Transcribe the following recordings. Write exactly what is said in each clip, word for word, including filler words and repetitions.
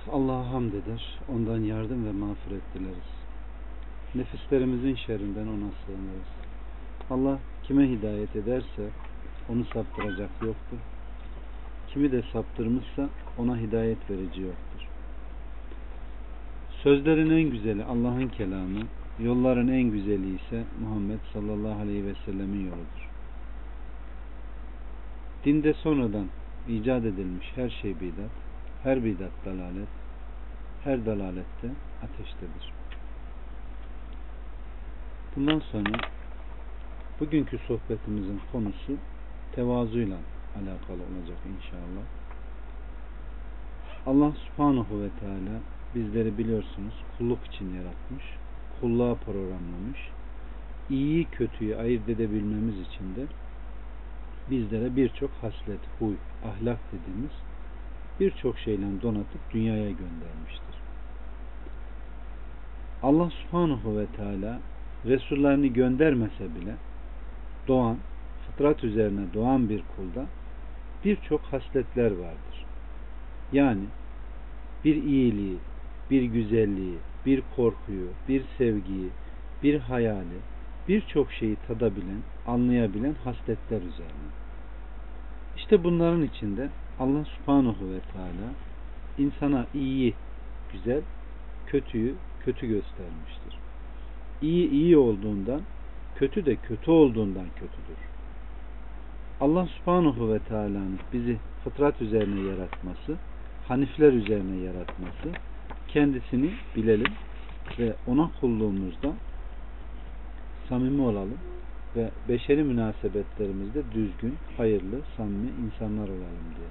Allah'a hamd eder, ondan yardım ve mağfiret dileriz. Nefislerimizin şerrinden ona sığınırız. Allah kime hidayet ederse onu saptıracak yoktur. Kimi de saptırmışsa ona hidayet verici yoktur. Sözlerin en güzeli Allah'ın kelamı, yolların en güzeli ise Muhammed sallallahu aleyhi ve sellemin yoludur. Dinde sonradan icat edilmiş her şey bidat, her bidat dalalet, her dalalette ateştedir. Bundan sonra bugünkü sohbetimizin konusu tevazuyla alakalı olacak inşallah. Allah subhanahu ve teala bizleri biliyorsunuz kulluk için yaratmış, kulluğa programlamış, iyiyi kötüyü ayırt edebilmemiz için de bizlere birçok haslet, huy, ahlak dediğimiz birçok şeyle donatıp dünyaya göndermiştir. Allah subhanahu ve teala Resullerini göndermese bile doğan, fıtrat üzerine doğan bir kulda birçok hasletler vardır. Yani bir iyiliği, bir güzelliği, bir korkuyu, bir sevgiyi, bir hayali, birçok şeyi tadabilen, anlayabilen hasletler üzerine. İşte bunların içinde Allah subhanahu ve teala insana iyiyi güzel, kötüyü kötü göstermiştir. İyi iyi olduğundan, kötü de kötü olduğundan kötüdür. Allah subhanahu ve teala'nın bizi fıtrat üzerine yaratması, hanifler üzerine yaratması, kendisini bilelim ve ona kulluğumuzda samimi olalım ve beşeri münasebetlerimizde düzgün, hayırlı, samimi insanlar olalım diye.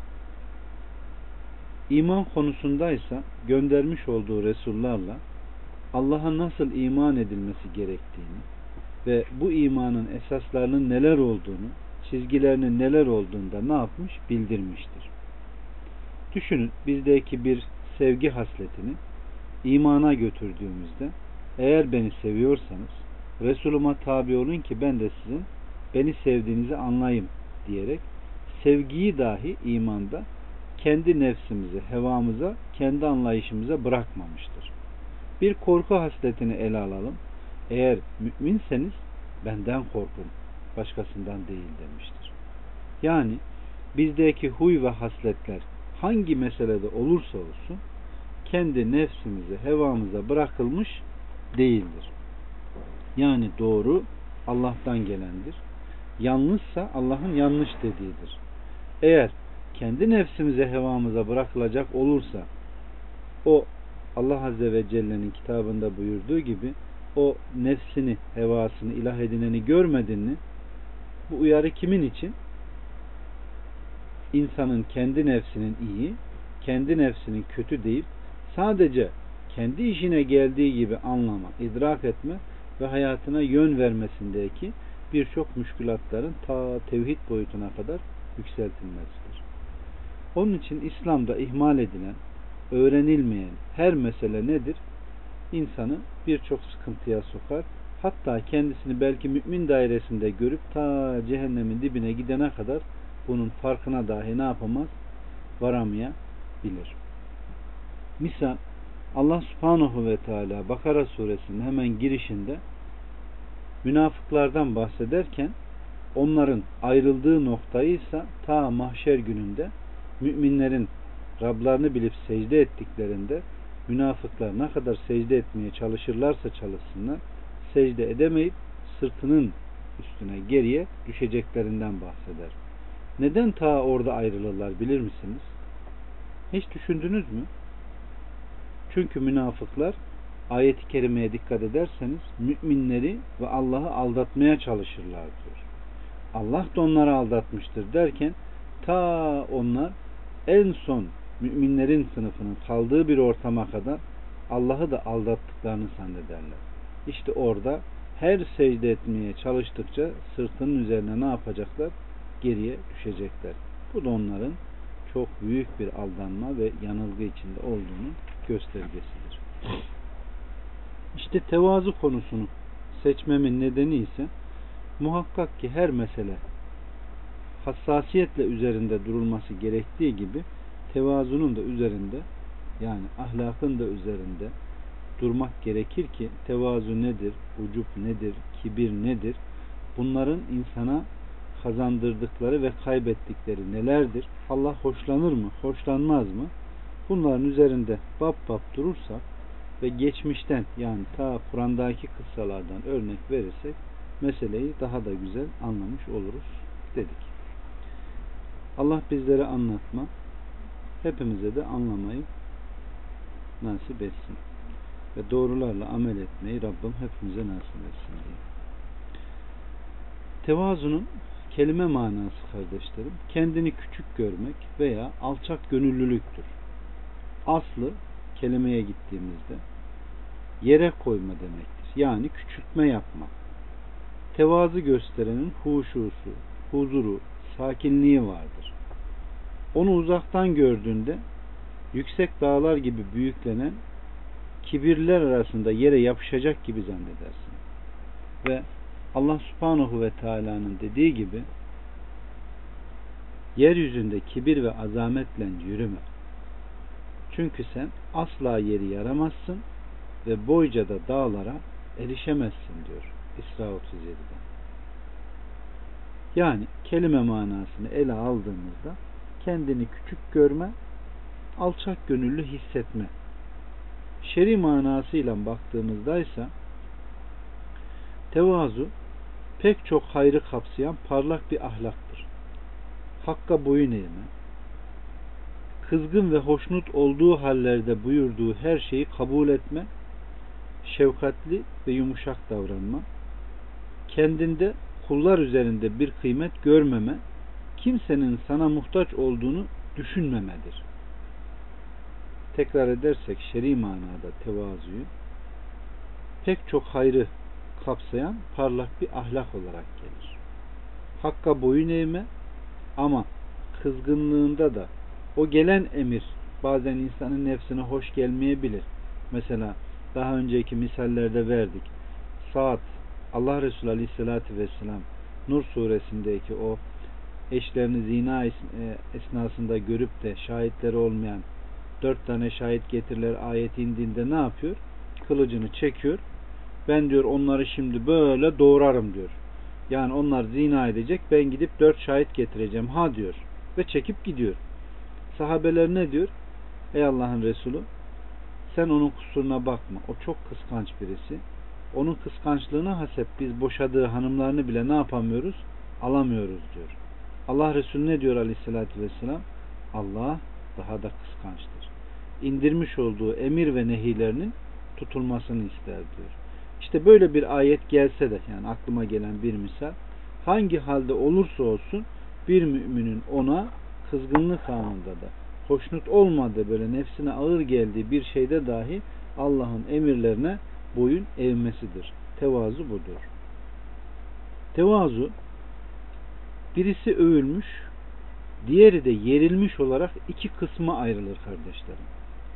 İman konusundaysa göndermiş olduğu Resullarla Allah'a nasıl iman edilmesi gerektiğini ve bu imanın esaslarının neler olduğunu, çizgilerinin neler olduğunu da ne yapmış? Bildirmiştir. Düşünün, bizdeki bir sevgi hasletini imana götürdüğümüzde, eğer beni seviyorsanız Resulüme tabi olun ki ben de sizin beni sevdiğinizi anlayayım diyerek sevgiyi dahi imanda kendi nefsimize, hevamıza, kendi anlayışımıza bırakmamıştır. Bir korku hasletini ele alalım. Eğer müminseniz benden korkun, başkasından değil demiştir. Yani bizdeki huy ve hasletler hangi meselede olursa olsun kendi nefsimize, hevamıza bırakılmış değildir. Yani doğru Allah'tan gelendir. Yanlışsa Allah'ın yanlış dediğidir. Eğer kendi nefsimize, hevamıza bırakılacak olursa o Allah Azze ve Celle'nin kitabında buyurduğu gibi o nefsini, hevasını ilah edineni görmedin mi? Bu uyarı kimin için? İnsanın kendi nefsinin iyi, kendi nefsinin kötü deyip sadece kendi işine geldiği gibi anlama, idrak etme ve hayatına yön vermesindeki birçok müşkülatların ta tevhid boyutuna kadar yükseltilmesidir. Onun için İslam'da ihmal edilen, öğrenilmeyen her mesele nedir? İnsanı birçok sıkıntıya sokar. Hatta kendisini belki mümin dairesinde görüp ta cehennemin dibine gidene kadar bunun farkına dahi ne yapamaz? Varamayabilir. Misal Allah subhanahu ve teala Bakara suresinin hemen girişinde münafıklardan bahsederken onların ayrıldığı noktayı ise ta mahşer gününde müminlerin Rablarını bilip secde ettiklerinde münafıklar ne kadar secde etmeye çalışırlarsa çalışsınlar secde edemeyip sırtının üstüne geriye düşeceklerinden bahseder. Neden ta orada ayrılırlar bilir misiniz? Hiç düşündünüz mü? Çünkü münafıklar ayet-i kerimeye dikkat ederseniz müminleri ve Allah'ı aldatmaya çalışırlar diyor. Allah da onları aldatmıştır derken ta onlar en son müminlerin sınıfının kaldığı bir ortama kadar Allah'ı da aldattıklarını zannederler. İşte orada her secde etmeye çalıştıkça sırtının üzerine ne yapacaklar? Geriye düşecekler. Bu da onların çok büyük bir aldanma ve yanılgı içinde olduğunun göstergesidir. İşte tevazu konusunu seçmemin nedeni ise muhakkak ki her mesele hassasiyetle üzerinde durulması gerektiği gibi tevazunun da üzerinde yani ahlakın da üzerinde durmak gerekir ki tevazu nedir, ucup nedir, kibir nedir? Bunların insana kazandırdıkları ve kaybettikleri nelerdir? Allah hoşlanır mı, hoşlanmaz mı? Bunların üzerinde bab bab durursak ve geçmişten, yani ta Kur'an'daki kıssalardan örnek verirsek meseleyi daha da güzel anlamış oluruz dedik. Allah bizlere anlatma, hepimize de anlamayı nasip etsin. Ve doğrularla amel etmeyi Rabbim hepimize nasip etsin diye. Tevazunun kelime manası kardeşlerim, kendini küçük görmek veya alçak gönüllülüktür. Aslı kelimeye gittiğimizde yere koyma demektir. Yani küçültme yapma. Tevazu gösterenin huşusu, huzuru, sakinliği vardır. Onu uzaktan gördüğünde yüksek dağlar gibi büyüklenen kibirler arasında yere yapışacak gibi zannedersin. Ve Allah Subhanahu ve Teala'nın dediği gibi yeryüzünde kibir ve azametle yürüme. Çünkü sen asla yeri yaramazsın ve boyca da dağlara erişemezsin diyor İsra otuz yedide. Yani kelime manasını ele aldığımızda kendini küçük görme, alçak gönüllü hissetme. Şer'i manasıyla baktığımızda ise tevazu pek çok hayrı kapsayan parlak bir ahlaktır. Hakka boyun eğme, kızgın ve hoşnut olduğu hallerde buyurduğu her şeyi kabul etme, şefkatli ve yumuşak davranma, kendinde kullar üzerinde bir kıymet görmeme, kimsenin sana muhtaç olduğunu düşünmemedir. Tekrar edersek şer'i manada tevazuyu pek çok hayrı kapsayan parlak bir ahlak olarak gelir. Hakka boyun eğme ama kızgınlığında da o gelen emir bazen insanın nefsine hoş gelmeyebilir. Mesela daha önceki misallerde verdik. Saat Allah Resulü Aleyhisselatü Vesselam Nur suresindeki o eşlerini zina esnasında görüp de şahitleri olmayan dört tane şahit getiriler ayeti indiğinde ne yapıyor? Kılıcını çekiyor. Ben diyor onları şimdi böyle doğrarım diyor. Yani onlar zina edecek, ben gidip dört şahit getireceğim ha diyor. Ve çekip gidiyor. Sahabeler ne diyor? Ey Allah'ın Resulü, sen onun kusuruna bakma. O çok kıskanç birisi. Onun kıskançlığına hasep biz boşadığı hanımlarını bile ne yapamıyoruz? Alamıyoruz diyor. Allah Resulü ne diyor Aleyhisselatü Vesselam? Allah daha da kıskançtır. İndirmiş olduğu emir ve nehilerinin tutulmasını ister diyor. İşte böyle bir ayet gelse de, yani aklıma gelen bir misal, hangi halde olursa olsun bir müminin ona kızgınlık anında da hoşnut olmadığı, böyle nefsine ağır geldiği bir şeyde dahi Allah'ın emirlerine boyun eğmesidir. Tevazu budur. Tevazu birisi övülmüş, diğeri de yerilmiş olarak iki kısma ayrılır kardeşlerim.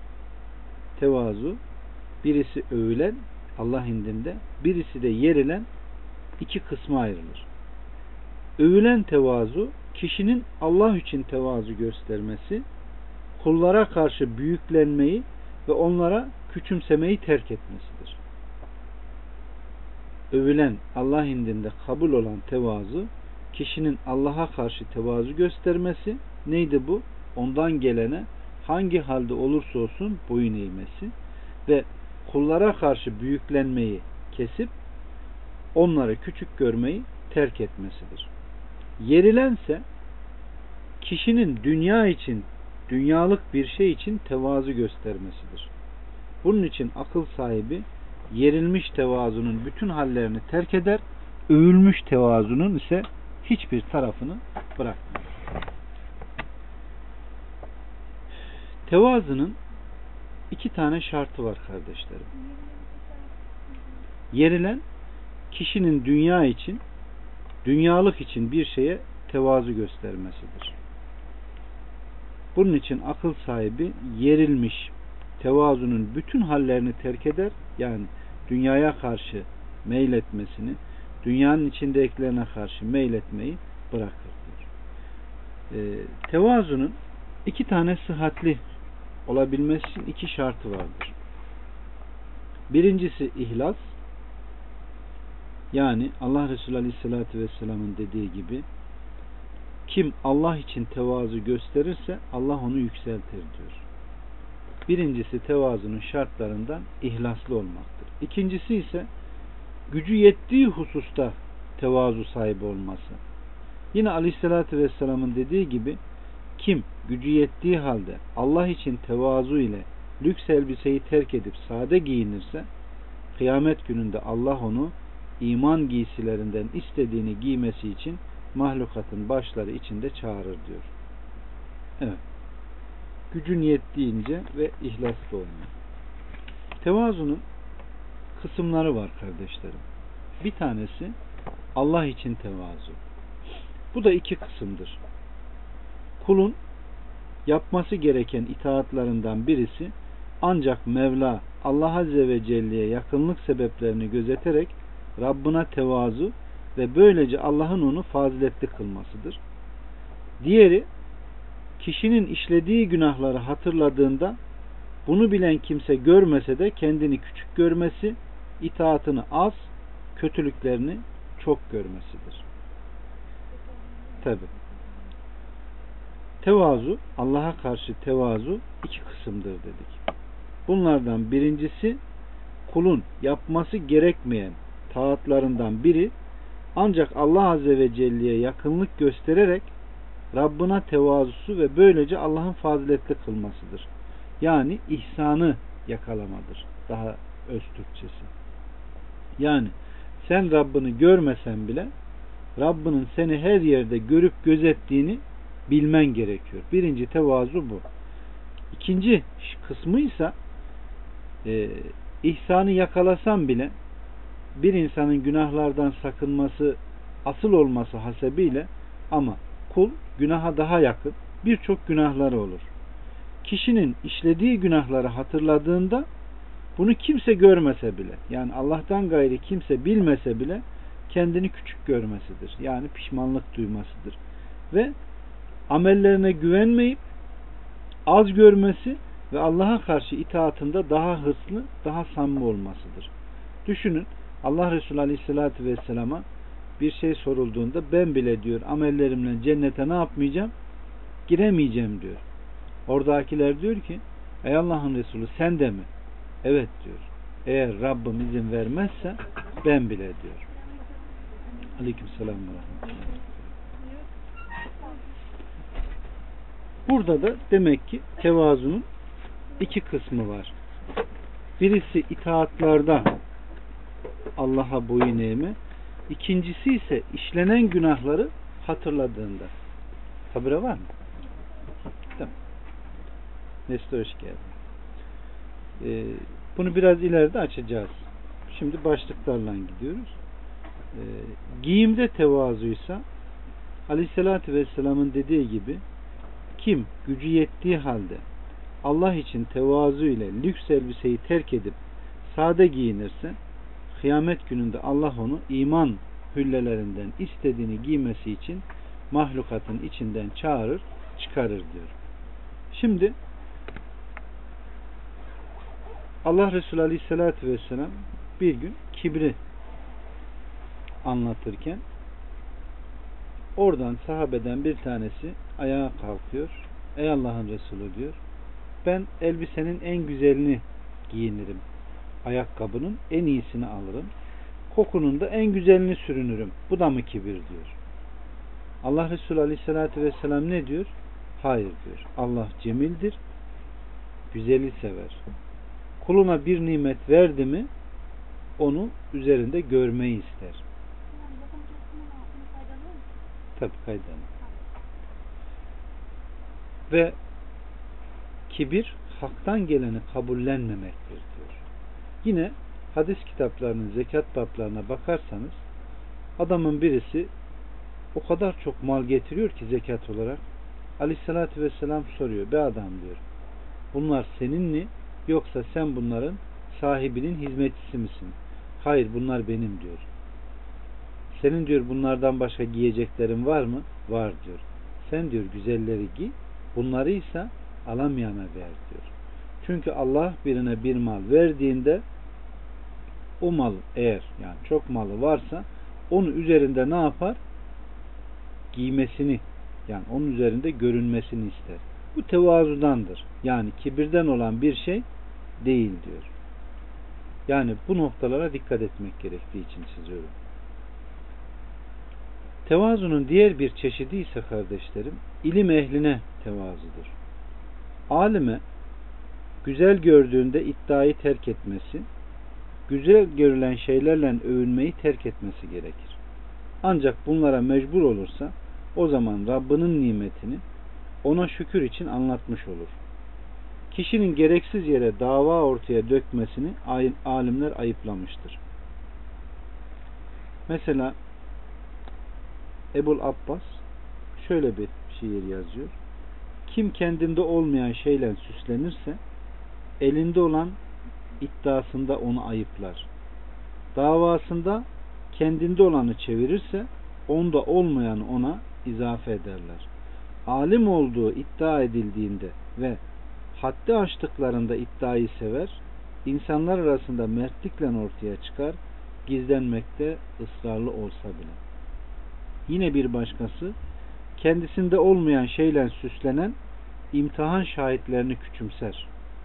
Tevazu birisi övülen Allah indinde, birisi de yerilen iki kısma ayrılır. Övülen tevazu kişinin Allah için tevazu göstermesi, kullara karşı büyüklenmeyi ve onlara küçümsemeyi terk etmesidir. Övülen Allah indinde kabul olan tevazu kişinin Allah'a karşı tevazu göstermesi, neydi bu? Ondan gelene hangi halde olursa olsun boyun eğmesi ve kullara karşı büyüklenmeyi kesip onları küçük görmeyi terk etmesidir. Yerilense kişinin dünya için, dünyalık bir şey için tevazu göstermesidir. Bunun için akıl sahibi yerilmiş tevazunun bütün hallerini terk eder, övülmüş tevazunun ise hiçbir tarafını bırakmaz. Tevazunun iki tane şartı var kardeşlerim. Yerilen kişinin dünya için, dünyalık için bir şeye tevazu göstermesidir. Bunun için akıl sahibi yerilmiş tevazunun bütün hallerini terk eder, yani dünyaya karşı meyletmesini, dünyanın içindekilerine karşı meyletmeyi bırakır. E, tevazunun iki tane sıhhatli olabilmesi için iki şartı vardır. Birincisi ihlas. Yani Allah Resulü Aleyhisselatü Vesselam'ın dediği gibi kim Allah için tevazu gösterirse Allah onu yükseltir diyor. Birincisi tevazunun şartlarından ihlaslı olmaktır. İkincisi ise gücü yettiği hususta tevazu sahibi olması. Yine Aleyhisselatü Vesselam'ın dediği gibi kim gücü yettiği halde Allah için tevazu ile lüks elbiseyi terk edip sade giyinirse kıyamet gününde Allah onu iman giysilerinden istediğini giymesi için mahlukatın başları içinde çağırır diyor. Evet. Gücün yettiğince ve ihlaslı olmak. Tevazunun kısımları var kardeşlerim. Bir tanesi Allah için tevazu. Bu da iki kısımdır. Kulun yapması gereken itaatlarından birisi ancak Mevla Allah Azze ve Celle'ye yakınlık sebeplerini gözeterek Rabbına tevazu ve böylece Allah'ın onu faziletli kılmasıdır. Diğeri kişinin işlediği günahları hatırladığında bunu bilen kimse görmese de kendini küçük görmesi, itaatını az, kötülüklerini çok görmesidir. Tabi. Tevazu, Allah'a karşı tevazu iki kısımdır dedik. Bunlardan birincisi kulun yapması gerekmeyen taatlarından biri ancak Allah Azze ve Celle'ye yakınlık göstererek Rabbına tevazusu ve böylece Allah'ın faziletli kılmasıdır. Yani ihsanı yakalamadır. Daha öz Türkçesi. Yani sen Rabbini görmesen bile Rabbinin seni her yerde görüp gözettiğini bilmen gerekiyor. Birinci tevazu bu. İkinci kısmı ise e, ihsanı yakalasan bile bir insanın günahlardan sakınması asıl olması hasebiyle ama kul günaha daha yakın birçok günahları olur. Kişinin işlediği günahları hatırladığında bunu kimse görmese bile yani Allah'tan gayri kimse bilmese bile kendini küçük görmesidir. Yani pişmanlık duymasıdır. Ve amellerine güvenmeyip az görmesi ve Allah'a karşı itaatında daha hırslı, daha samimi olmasıdır. Düşünün Allah Resulü Aleyhisselatü Vesselam'a bir şey sorulduğunda ben bile diyor amellerimle cennete ne yapmayacağım? Giremeyeceğim diyor. Oradakiler diyor ki ey Allah'ın Resulü sen de mi? Evet diyor. Eğer Rabbim izin vermezse ben bile diyor. Aleykümselam ve rahmetullah. Burada da demek ki tevazunun iki kısmı var. Birisi itaatlarda Allah'a boyun eğme. İkincisi ise işlenen günahları hatırladığında. Habire var mı? Tamam. Nesli hoş geldin. Ee, bunu biraz ileride açacağız. Şimdi başlıklarla gidiyoruz. Ee, giyimde tevazuysa Aleyhisselatü Vesselam'ın dediği gibi kim gücü yettiği halde Allah için tevazu ile lüks elbiseyi terk edip sade giyinirse kıyamet gününde Allah onu iman hüllelerinden istediğini giymesi için mahlukatın içinden çağırır, çıkarır diyor. Şimdi Allah Resulü Aleyhisselatü Vesselam bir gün kibri anlatırken oradan sahabeden bir tanesi ayağa kalkıyor. Ey Allah'ın Resulü diyor. Ben elbisenin en güzelini giyinirim. Ayakkabının en iyisini alırım. Kokunun da en güzelini sürünürüm. Bu da mı kibir diyor. Allah Resulü Aleyhisselatü Vesselam ne diyor? Hayır diyor. Allah cemildir. Güzeli sever. Kuluna bir nimet verdi mi onu üzerinde görmeyi ister. Tabi kaydanı. Ve kibir haktan geleni kabullenmemektir diyor. Yine hadis kitaplarının zekat bablarına bakarsanız adamın birisi o kadar çok mal getiriyor ki zekat olarak Aleyhisselatü Vesselam soruyor. Be adam diyor. Bunlar senin mi yoksa sen bunların sahibinin hizmetçisi misin? Hayır bunlar benim diyor. Senin diyor bunlardan başka giyeceklerin var mı? Var diyor. Sen diyor güzelleri giy. Bunları ise alamayana ver diyor. Çünkü Allah birine bir mal verdiğinde o mal eğer yani çok malı varsa onu üzerinde ne yapar? Giymesini yani onun üzerinde görünmesini ister. Bu tevazudandır. Yani kibirden olan bir şey değil diyor. Yani bu noktalara dikkat etmek gerektiği için çiziyorum. Tevazunun diğer bir çeşidi ise kardeşlerim, ilim ehline tevazudur. Alime güzel gördüğünde iddiayı terk etmesi, güzel görülen şeylerle övünmeyi terk etmesi gerekir. Ancak bunlara mecbur olursa o zaman Rabbinin nimetini ona şükür için anlatmış olur. Kişinin gereksiz yere dava ortaya dökmesini alimler ayıplamıştır. Mesela Ebul Abbas şöyle bir şiir yazıyor. Kim kendinde olmayan şeyle süslenirse elinde olan iddiasında onu ayıplar. Davasında kendinde olanı çevirirse onda olmayanı ona izafe ederler. Alim olduğu iddia edildiğinde ve haddi aştıklarında iddiayı sever, insanlar arasında mertlikle ortaya çıkar, gizlenmekte ısrarlı olsa bile. Yine bir başkası, kendisinde olmayan şeyle süslenen imtihan şahitlerini küçümser.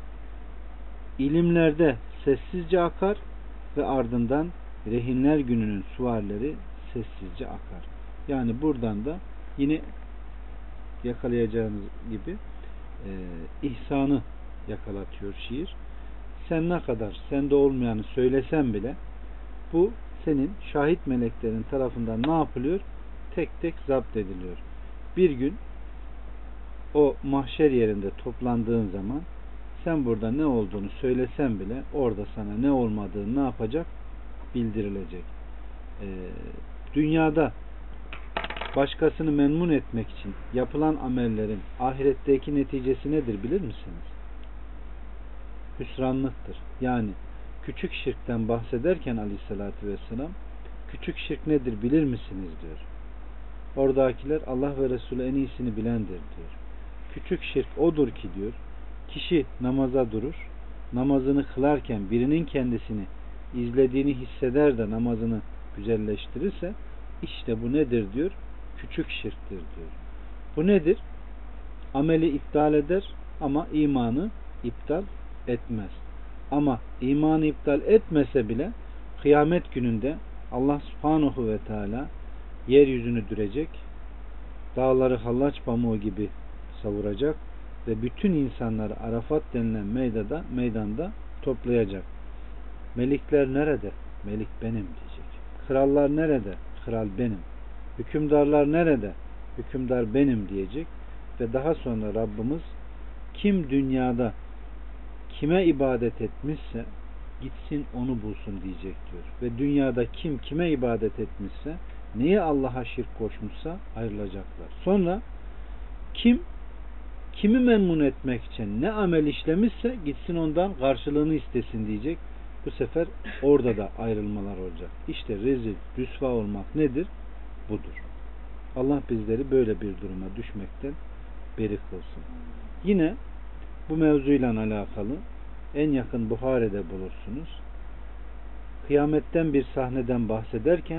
İlimlerde sessizce akar ve ardından rehinler gününün suvarları sessizce akar. Yani buradan da yine yakalayacağınız gibi e, ihsanı yakalatıyor şiir. Sen ne kadar sende olmayanı söylesen bile bu senin şahit meleklerin tarafından ne yapılıyor? Tek tek zapt ediliyor. Bir gün o mahşer yerinde toplandığın zaman sen burada ne olduğunu söylesen bile orada sana ne olmadığını ne yapacak? Bildirilecek. Ee, dünyada başkasını memnun etmek için yapılan amellerin ahiretteki neticesi nedir bilir misiniz? Hüsranlıktır. Yani küçük şirkten bahsederken aleyhissalatü vesselam küçük şirk nedir bilir misiniz diyor. Oradakiler Allah ve Resulü en iyisini bilendir diyor. Küçük şirk odur ki diyor, kişi namaza durur, namazını kılarken birinin kendisini izlediğini hisseder de namazını güzelleştirirse işte bu nedir diyor, küçük şirktir diyor. Bu nedir? Ameli iptal eder ama imanı iptal etmez. Ama imanı iptal etmese bile kıyamet gününde Allah subhanahu ve teala yeryüzünü dürecek, dağları hallaç pamuğu gibi savuracak ve bütün insanları Arafat denilen meydanda, meydanda toplayacak. Melikler nerede? Melik benim diyecek. Krallar nerede? Kral benim. Hükümdarlar nerede? Hükümdar benim diyecek. Ve daha sonra Rabbimiz kim dünyada kime ibadet etmişse gitsin onu bulsun diyecek diyor. Ve dünyada kim kime ibadet etmişse, neye Allah'a şirk koşmuşsa ayrılacaklar. Sonra kim kimi memnun etmek için ne amel işlemişse gitsin ondan karşılığını istesin diyecek. Bu sefer orada da ayrılmalar olacak. İşte rezil, rüsva olmak nedir? Budur. Allah bizleri böyle bir duruma düşmekten beri kılsın. Yine bu mevzuyla alakalı en yakın Buhari'de bulursunuz. Kıyametten bir sahneden bahsederken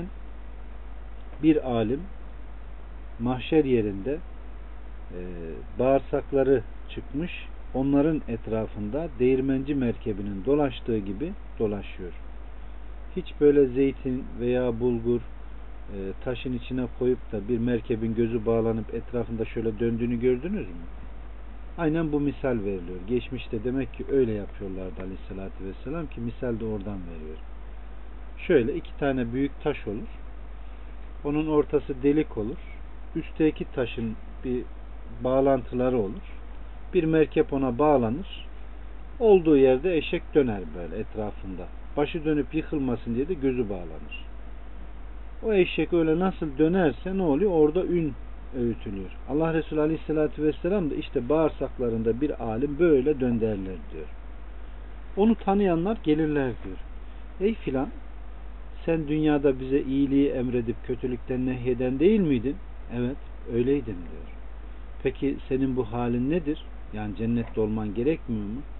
bir alim mahşer yerinde e, bağırsakları çıkmış, onların etrafında değirmenci merkebinin dolaştığı gibi dolaşıyor. Hiç böyle zeytin veya bulgur e, taşın içine koyup da bir merkebin gözü bağlanıp etrafında şöyle döndüğünü gördünüz mü? Aynen bu misal veriliyor. Geçmişte demek ki öyle yapıyorlardı aleyhissalatü vesselam ki misal de oradan veriyor. Şöyle iki tane büyük taş olur. Onun ortası delik olur. Üstteki taşın bir bağlantıları olur. Bir merkep ona bağlanır. Olduğu yerde eşek döner böyle etrafında. Başı dönüp yıkılmasın diye de gözü bağlanır. O eşek öyle nasıl dönerse ne oluyor? Orada ün öğütülüyor. Allah Resulü Aleyhisselatü Vesselam da işte bağırsaklarında bir alim böyle dönderler diyor. Onu tanıyanlar gelirler diyor. Ey filan, sen dünyada bize iyiliği emredip kötülükten nehyeden değil miydin? Evet, öyleydim diyor. Peki senin bu halin nedir? Yani cennette olman gerekmiyor mu?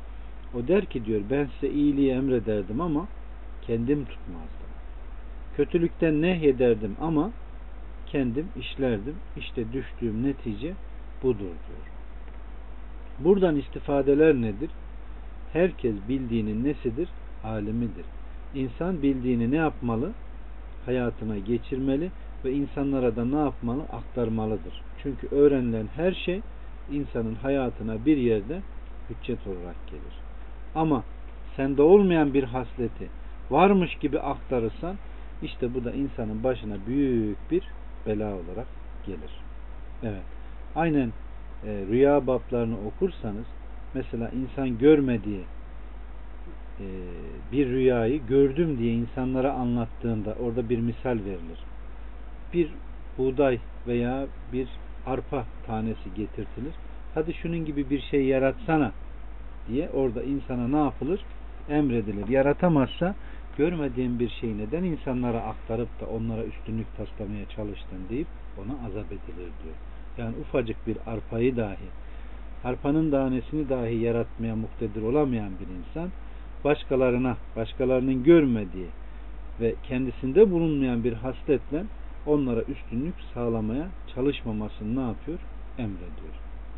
O der ki diyor ben size iyiliği emrederdim ama kendim tutmazdım. Kötülükten nehyederdim ama kendim işlerdim. İşte düştüğüm netice budur diyor. Buradan istifadeler nedir? Herkes bildiğinin nesidir? Alimidir. İnsan bildiğini ne yapmalı? Hayatına geçirmeli ve insanlara da ne yapmalı? Aktarmalıdır. Çünkü öğrenilen her şey insanın hayatına bir yerde hüccet olarak gelir. Ama sende olmayan bir hasleti varmış gibi aktarırsan işte bu da insanın başına büyük bir bela olarak gelir. Evet. Aynen e, rüya bablarını okursanız mesela insan görmediği e, bir rüyayı gördüm diye insanlara anlattığında orada bir misal verilir. Bir buğday veya bir arpa tanesi getirtilir. Hadi şunun gibi bir şey yaratsana diye orada insana ne yapılır? Emredilir. Yaratamazsa görmediğin bir şeyi neden insanlara aktarıp da onlara üstünlük taslamaya çalıştın deyip ona azap edilir diyor. Yani ufacık bir arpayı dahi, arpanın tanesini dahi yaratmaya muktedir olamayan bir insan başkalarına, başkalarının görmediği ve kendisinde bulunmayan bir hasletle onlara üstünlük sağlamaya çalışmamasını ne yapıyor? Emrediyor.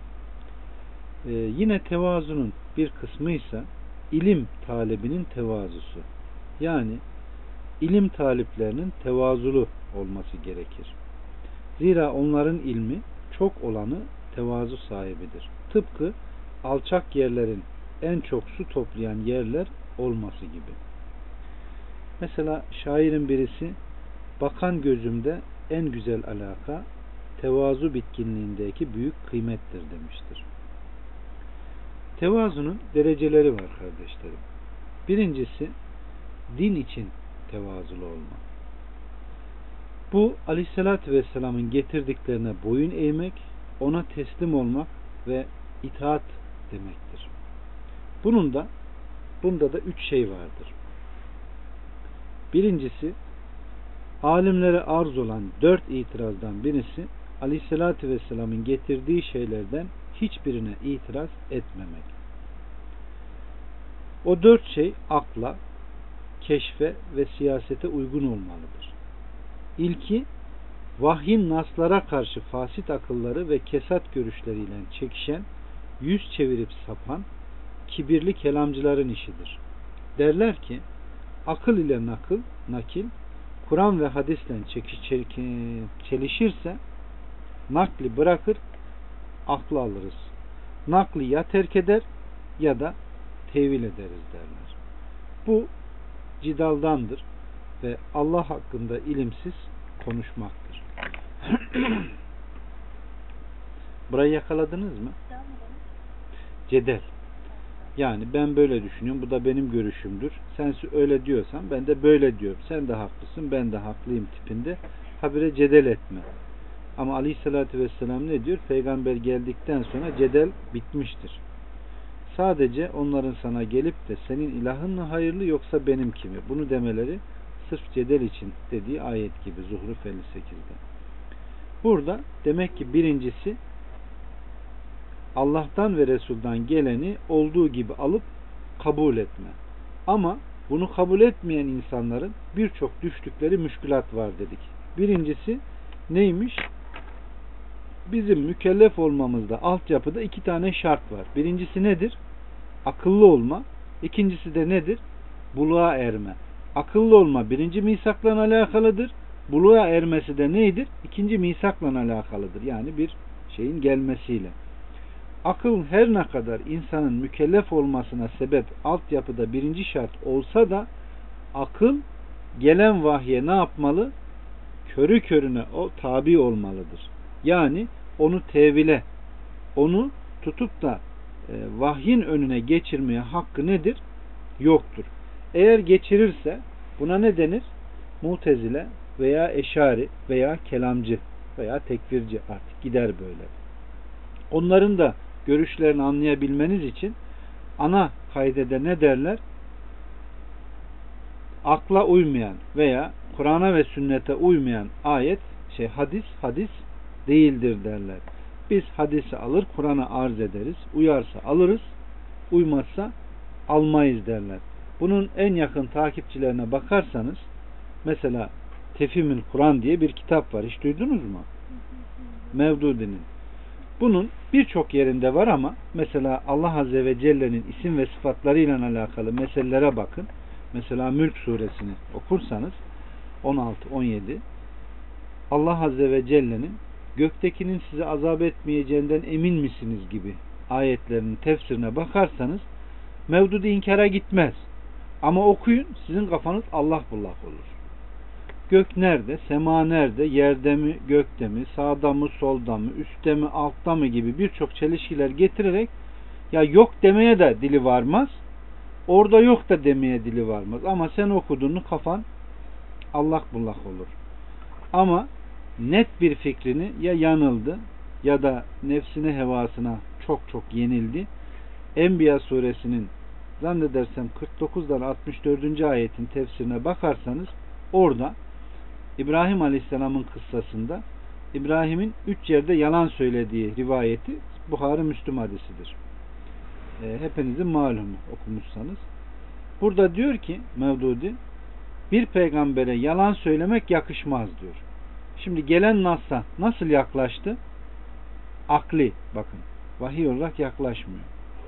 Ee, yine tevazunun bir kısmı ise ilim talebinin tevazusu. Yani ilim taliplerinin tevazulu olması gerekir. Zira onların ilmi çok olanı tevazu sahibidir. Tıpkı alçak yerlerin en çok su toplayan yerler olması gibi. Mesela şairin birisi bakan gözümde en güzel alaka tevazu bitkinliğindeki büyük kıymettir demiştir. Tevazunun dereceleri var kardeşlerim. Birincisi din için tevazulu olma. Bu Aleyhisselatü Vesselam'ın getirdiklerine boyun eğmek, ona teslim olmak ve itaat demektir. Bunun da bunda da üç şey vardır. Birincisi alimlere arz olan dört itirazdan birisi Aleyhisselatü Vesselam'ın getirdiği şeylerden hiçbirine itiraz etmemek. O dört şey akla, keşfe ve siyasete uygun olmalıdır. İlki, vahyin naslara karşı fasit akılları ve kesat görüşleriyle çekişen, yüz çevirip sapan, kibirli kelamcıların işidir. Derler ki, akıl ile nakıl, nakil, Kur'an ve hadisle çelişirse, nakli bırakır, aklı alırız. Nakli ya terk eder ya da tevil ederiz derler. Bu cidaldandır ve Allah hakkında ilimsiz konuşmaktır. Burayı yakaladınız mı? Cedel. Yani ben böyle düşünüyorum, bu da benim görüşümdür. Sen öyle diyorsan ben de böyle diyorum. Sen de haklısın, ben de haklıyım tipinde habire cedel etme. Ama Aleyhisselatü Vesselam ne diyor? Peygamber geldikten sonra cedel bitmiştir. Sadece onların sana gelip de senin ilahın mı hayırlı yoksa benimki mi? Bunu demeleri sırf cedel için dediği ayet gibi Zuhruf elli sekizde. Burada demek ki birincisi Allah'tan ve Resul'dan geleni olduğu gibi alıp kabul etme. Ama bunu kabul etmeyen insanların birçok düştükleri müşkülat var dedik. Birincisi neymiş? Bizim mükellef olmamızda altyapıda iki tane şart var. Birincisi nedir? Akıllı olma. İkincisi de nedir? Buluğa erme. Akıllı olma birinci misakla alakalıdır. Buluğa ermesi de neydir? İkinci misakla alakalıdır. Yani bir şeyin gelmesiyle. Akıl her ne kadar insanın mükellef olmasına sebep altyapıda birinci şart olsa da akıl gelen vahye ne yapmalı? Körü körüne o tabi olmalıdır. Yani onu tevile, onu tutup da e, vahyin önüne geçirmeye hakkı nedir? Yoktur. Eğer geçirirse buna ne denir? Mutezile veya eşari veya kelamcı veya tekfirci artık gider böyle. Onların da görüşlerini anlayabilmeniz için ana kaydede ne derler? Akla uymayan veya Kur'an'a ve sünnete uymayan ayet, şey hadis, hadis değildir derler. Biz hadisi alır, Kur'an'a arz ederiz. Uyarsa alırız, uymazsa almayız derler. Bunun en yakın takipçilerine bakarsanız mesela Tefhimül Kur'an diye bir kitap var. Hiç duydunuz mu? Mevdudi'nin. Bunun birçok yerinde var ama mesela Allah Azze ve Celle'nin isim ve sıfatlarıyla alakalı meselelere bakın. Mesela Mülk suresini okursanız on altı on yedi Allah Azze ve Celle'nin göktekinin sizi azap etmeyeceğinden emin misiniz gibi ayetlerinin tefsirine bakarsanız Mevdudi inkara gitmez. Ama okuyun, sizin kafanız allak bullak olur. Gök nerede, sema nerede, yerde mi, gökte mi, sağda mı, solda mı, üstte mi, altta mı gibi birçok çelişkiler getirerek ya yok demeye de dili varmaz, orada yok da demeye dili varmaz. Ama sen okuduğunu kafan allak bullak olur. Ama net bir fikrini ya yanıldı ya da nefsine hevasına çok çok yenildi. Enbiya suresinin zannedersem kırk dokuzdan altmış dördüncü ayetin tefsirine bakarsanız orada İbrahim Aleyhisselam'ın kıssasında İbrahim'in üç yerde yalan söylediği rivayeti Buhari Müslüm hadisidir. E, hepinizin malumu okumuşsanız. Burada diyor ki Mevdudi bir peygambere yalan söylemek yakışmaz diyor. Şimdi gelen Nas'a nasıl yaklaştı? Akli bakın. Vahiy olarak yaklaşmıyor.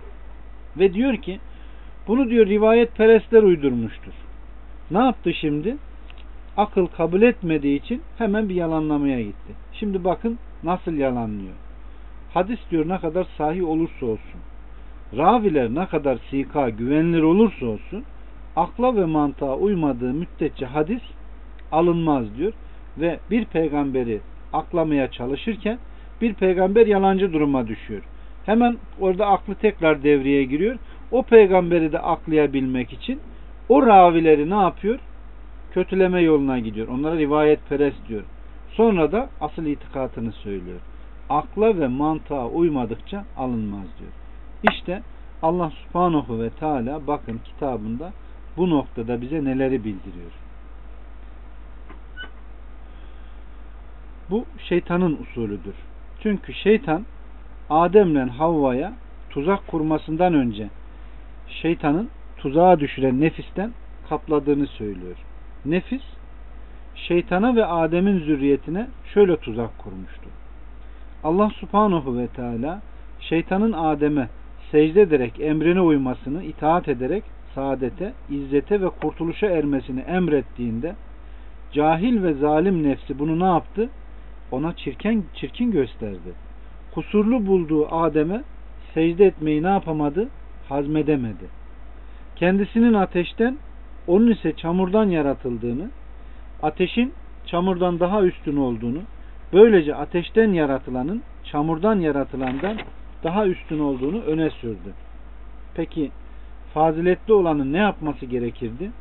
Ve diyor ki bunu diyor rivayet perestler uydurmuştur. Ne yaptı şimdi? Akıl kabul etmediği için hemen bir yalanlamaya gitti. Şimdi bakın nasıl yalanlıyor. Hadis diyor ne kadar sahih olursa olsun, raviler ne kadar sika, güvenilir olursa olsun, akla ve mantığa uymadığı müddetçe hadis alınmaz diyor. Ve bir peygamberi aklamaya çalışırken bir peygamber yalancı duruma düşüyor. Hemen orada aklı tekrar devreye giriyor. O peygamberi de aklayabilmek için o ravileri ne yapıyor? Kötüleme yoluna gidiyor. Onlara rivayet perest diyor. Sonra da asıl itikatını söylüyor. Akla ve mantığa uymadıkça alınmaz diyor. İşte Allah Subhanahu ve Teala bakın kitabında bu noktada bize neleri bildiriyor. Bu şeytanın usulüdür. Çünkü şeytan Adem'le Havva'ya tuzak kurmasından önce şeytanın tuzağa düşüren nefisten kapladığını söylüyor. Nefis şeytana ve Adem'in zürriyetine şöyle tuzak kurmuştu. Allah Subhanahu ve Teala şeytanın Adem'e secde ederek emrine uymasını, itaat ederek saadete, izzete ve kurtuluşa ermesini emrettiğinde cahil ve zalim nefsi bunu ne yaptı? Ona çirkin, çirkin gösterdi. Kusurlu bulduğu Adem'e secde etmeyi ne yapamadı? Hazmedemedi. Kendisinin ateşten, onun ise çamurdan yaratıldığını, ateşin çamurdan daha üstün olduğunu, böylece ateşten yaratılanın çamurdan yaratılandan daha üstün olduğunu öne sürdü. Peki faziletli olanın ne yapması gerekirdi?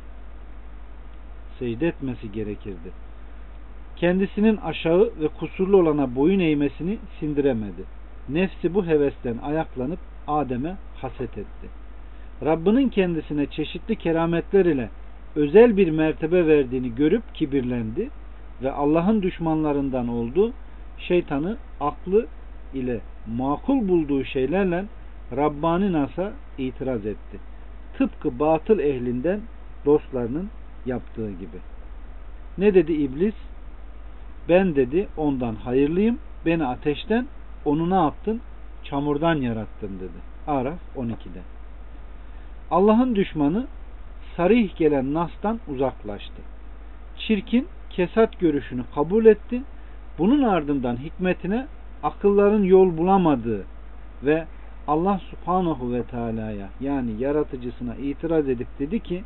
Secde etmesi gerekirdi. Kendisinin aşağı ve kusurlu olana boyun eğmesini sindiremedi. Nefsi bu hevesten ayaklanıp Adem'e haset etti. Rabbinin kendisine çeşitli kerametler ile özel bir mertebe verdiğini görüp kibirlendi ve Allah'ın düşmanlarından oldu. Şeytanı aklı ile makul bulduğu şeylerle Rabbani Nas'a itiraz etti. Tıpkı batıl ehlinden dostlarının yaptığı gibi. Ne dedi iblis? Ben dedi ondan hayırlıyım. Beni ateşten, onu ne yaptın? Çamurdan yarattın dedi. Araf on ikide. Allah'ın düşmanı sarih gelen Nas'tan uzaklaştı. Çirkin, kesat görüşünü kabul etti. Bunun ardından hikmetine akılların yol bulamadığı ve Allah Subhanahu ve Teala'ya yani yaratıcısına itiraz edip dedi ki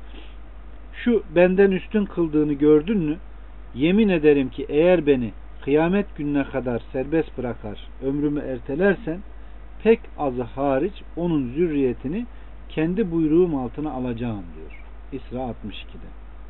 şu benden üstün kıldığını gördün mü? Yemin ederim ki eğer beni kıyamet gününe kadar serbest bırakar, ömrümü ertelersen pek azı hariç onun zürriyetini kendi buyruğum altına alacağım diyor. İsra altmış ikide.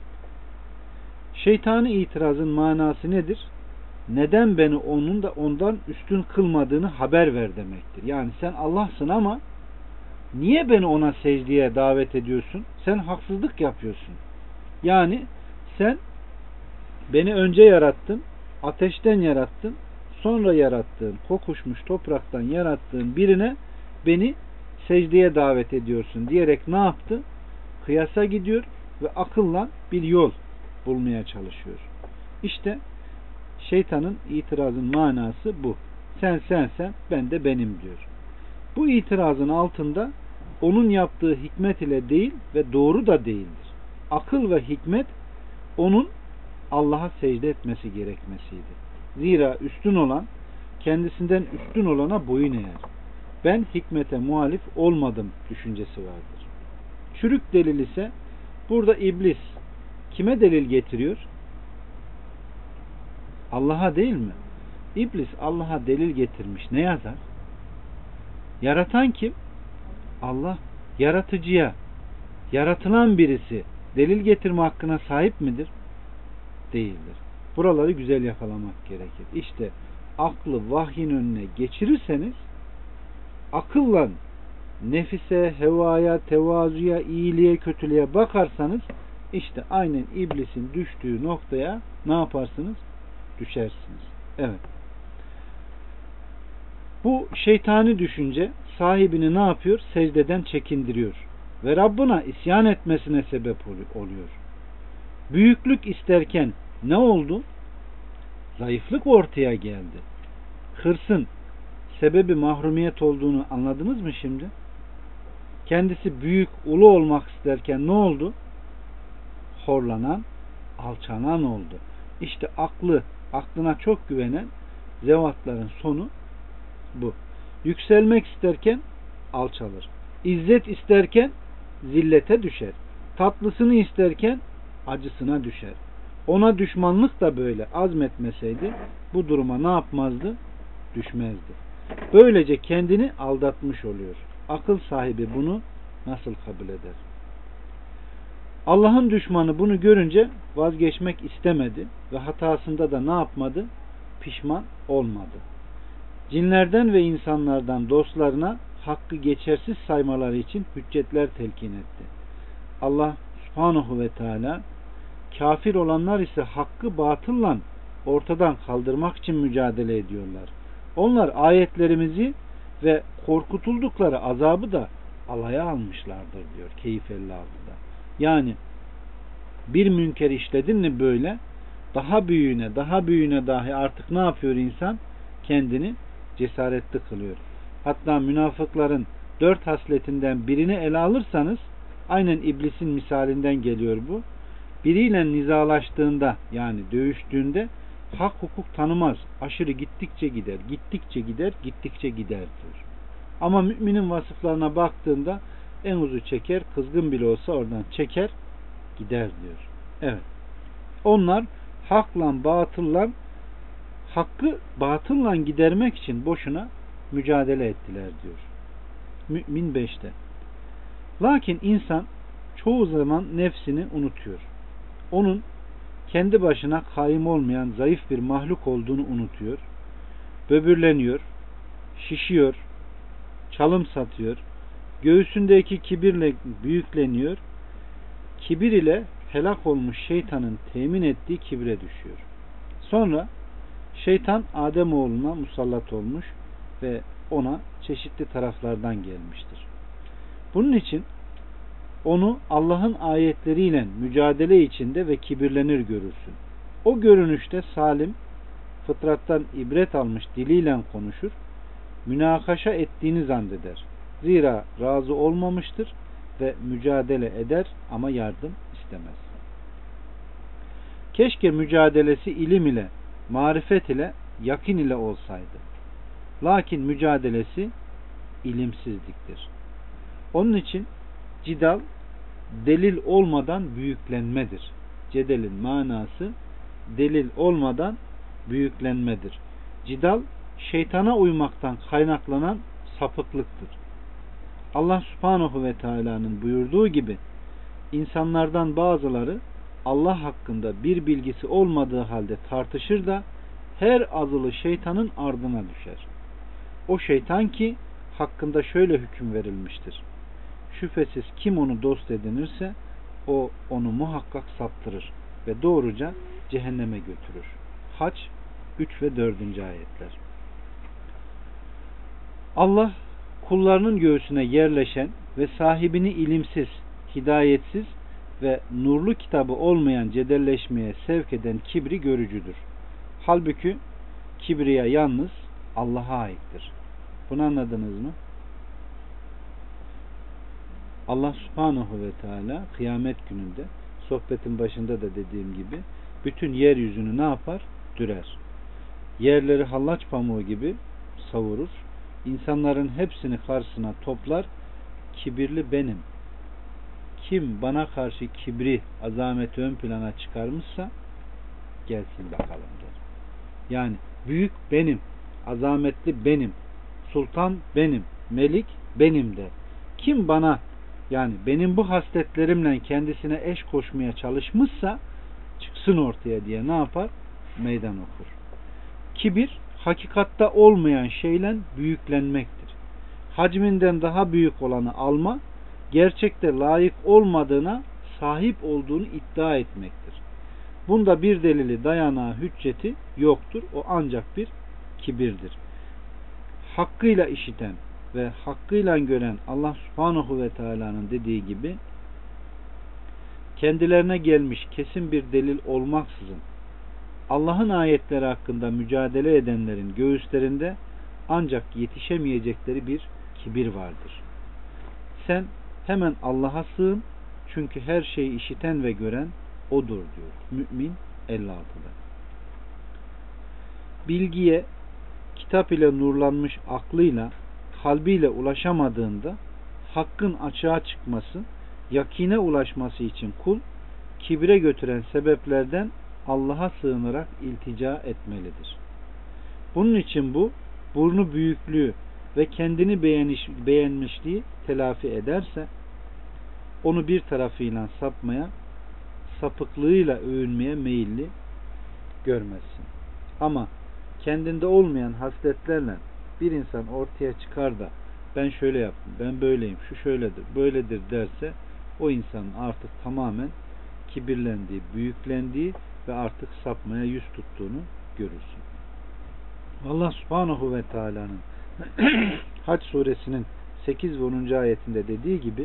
Şeytani itirazın manası nedir? Neden beni onun da ondan üstün kılmadığını haber ver demektir. Yani sen Allah'sın ama niye beni ona secdeye davet ediyorsun? Sen haksızlık yapıyorsun. Yani sen beni önce yarattın, ateşten yarattın, sonra yarattığın, kokuşmuş topraktan yarattığın birine beni secdeye davet ediyorsun diyerek ne yaptı? Kıyasa gidiyor ve akılla bir yol bulmaya çalışıyor. İşte şeytanın itirazın manası bu. Sen sen sen, ben de benim diyor. Bu itirazın altında onun yaptığı hikmet ile değil ve doğru da değildir. Akıl ve hikmet onun Allah'a secde etmesi gerekmesiydi. Zira üstün olan kendisinden üstün olana boyun eğer. Ben hikmete muhalif olmadım düşüncesi vardır. Çürük delil ise burada iblis kime delil getiriyor? Allah'a değil mi? İblis Allah'a delil getirmiş. Ne yazar? Yaratan kim? Allah. Yaratıcıya, yaratılan birisi delil getirme hakkına sahip midir? Değildir. Buraları güzel yakalamak gerekir. İşte aklı vahyin önüne geçirirseniz, akılla nefise, hevaya, tevazuya, iyiliğe, kötülüğe bakarsanız, işte aynen iblisin düştüğü noktaya ne yaparsınız? Düşersiniz. Evet. Bu şeytani düşünce sahibini ne yapıyor? Secdeden çekindiriyor. Ve Rabbına isyan etmesine sebep oluyor. Büyüklük isterken ne oldu? Zayıflık ortaya geldi. Hırsın sebebi mahrumiyet olduğunu anladınız mı şimdi? Kendisi büyük, ulu olmak isterken ne oldu? Horlanan, alçalan oldu. İşte aklı, aklına çok güvenen zevatların sonu bu. Yükselmek isterken alçalır. İzzet isterken zillete düşer. Tatlısını isterken acısına düşer. Ona düşmanlık da böyle azmetmeseydi bu duruma ne yapmazdı? Düşmezdi. Böylece kendini aldatmış oluyor. Akıl sahibi bunu nasıl kabul eder? Allah'ın düşmanı bunu görünce vazgeçmek istemedi ve hatasında da ne yapmadı? Pişman olmadı. Cinlerden ve insanlardan dostlarına hakkı geçersiz saymaları için hüccetler telkin etti. Allah Subhanahu ve Teala kafir olanlar ise hakkı batılla ortadan kaldırmak için mücadele ediyorlar. Onlar ayetlerimizi ve korkutuldukları azabı da alaya almışlardır diyor Keyif elli altıda. Yani bir münker işledin mi böyle daha büyüğüne daha büyüğüne dahi artık ne yapıyor insan? Kendini cesaretli kılıyor. Hatta münafıkların dört hasletinden birini ele alırsanız aynen iblisin misalinden geliyor bu. Biriyle nizalaştığında yani dövüştüğünde hak hukuk tanımaz. Aşırı gittikçe gider, gittikçe gider, gittikçe gider diyor. Ama müminin vasıflarına baktığında en uzu çeker, kızgın bile olsa oradan çeker, gider diyor. Evet. Onlar hakla batılla hakkı batılla gidermek için boşuna mücadele ettiler diyor. Mümin beşte. Lakin insan çoğu zaman nefsini unutuyor. Onun kendi başına kaim olmayan zayıf bir mahluk olduğunu unutuyor. Böbürleniyor, şişiyor, çalım satıyor, göğsündeki kibirle büyükleniyor, kibir ile helak olmuş şeytanın temin ettiği kibre düşüyor. Sonra şeytan Ademoğluna musallat olmuş ve ona çeşitli taraflardan gelmiştir. Bunun için onu Allah'ın ayetleriyle mücadele içinde ve kibirlenir görürsün. O görünüşte salim, fıtrattan ibret almış diliyle konuşur, münakaşa ettiğini zanneder. Zira razı olmamıştır ve mücadele eder ama yardım istemez. Keşke mücadelesi ilim ile, marifet ile, yakin ile olsaydı. Lakin mücadelesi ilimsizliktir. Onun için cidal delil olmadan büyüklenmedir. Cedelin manası delil olmadan büyüklenmedir. Cidal şeytana uymaktan kaynaklanan sapıklıktır. Allah Subhanahu ve Teala'nın buyurduğu gibi insanlardan bazıları Allah hakkında bir bilgisi olmadığı halde tartışır da her azılı şeytanın ardına düşer. O şeytan ki hakkında şöyle hüküm verilmiştir. Şüphesiz kim onu dost edinirse o onu muhakkak saptırır ve doğruca cehenneme götürür. Hac üç ve dördüncü ayetler. Allah kullarının göğsüne yerleşen ve sahibini ilimsiz, hidayetsiz ve nurlu kitabı olmayan cedelleşmeye sevk eden kibri görücüdür. Halbuki kibriya yalnız Allah'a aittir. Bunu anladınız mı? Allah Subhanahu ve Teala kıyamet gününde, sohbetin başında da dediğim gibi, bütün yeryüzünü ne yapar? Dürer. Yerleri hallaç pamuğu gibi savurur. İnsanların hepsini karşısına toplar. Kibirli benim. Kim bana karşı kibri, azameti ön plana çıkarmışsa gelsin bakalım der. Yani büyük benim, azametli benim, sultan benim, melik benim der. Kim bana, yani benim bu hasletlerimle kendisine eş koşmaya çalışmışsa çıksın ortaya diye ne yapar? Meydan okur. Kibir, hakikatta olmayan şeyle büyüklenmektir. Hacminden daha büyük olanı alma, gerçekte layık olmadığına sahip olduğunu iddia etmektir. Bunda bir delili, dayanağı, hücceti yoktur. O ancak bir kibirdir. Hakkıyla işiten ve hakkıyla gören Allah Subhanahu ve Teala'nın dediği gibi, kendilerine gelmiş kesin bir delil olmaksızın Allah'ın ayetleri hakkında mücadele edenlerin göğüslerinde ancak yetişemeyecekleri bir kibir vardır. Sen hemen Allah'a sığın, çünkü her şeyi işiten ve gören O'dur diyor. Mü'min elli altıda. Bilgiye kitap ile nurlanmış aklıyla, kalbiyle ulaşamadığında hakkın açığa çıkması, yakine ulaşması için kul, kibre götüren sebeplerden Allah'a sığınarak iltica etmelidir. Bunun için bu, burnu büyüklüğü ve kendini beğeniş, beğenmişliği telafi ederse, onu bir tarafıyla sapmaya, sapıklığıyla övünmeye meyilli görmezsin. Ama kendinde olmayan hasletlerle bir insan ortaya çıkar da ben şöyle yaptım, ben böyleyim, şu şöyledir, böyledir derse, o insanın artık tamamen kibirlendiği, büyüklendiği ve artık sapmaya yüz tuttuğunu görürsün. Allah Subhanahu ve Teala'nın Hac suresinin sekiz ve onuncu ayetinde dediği gibi,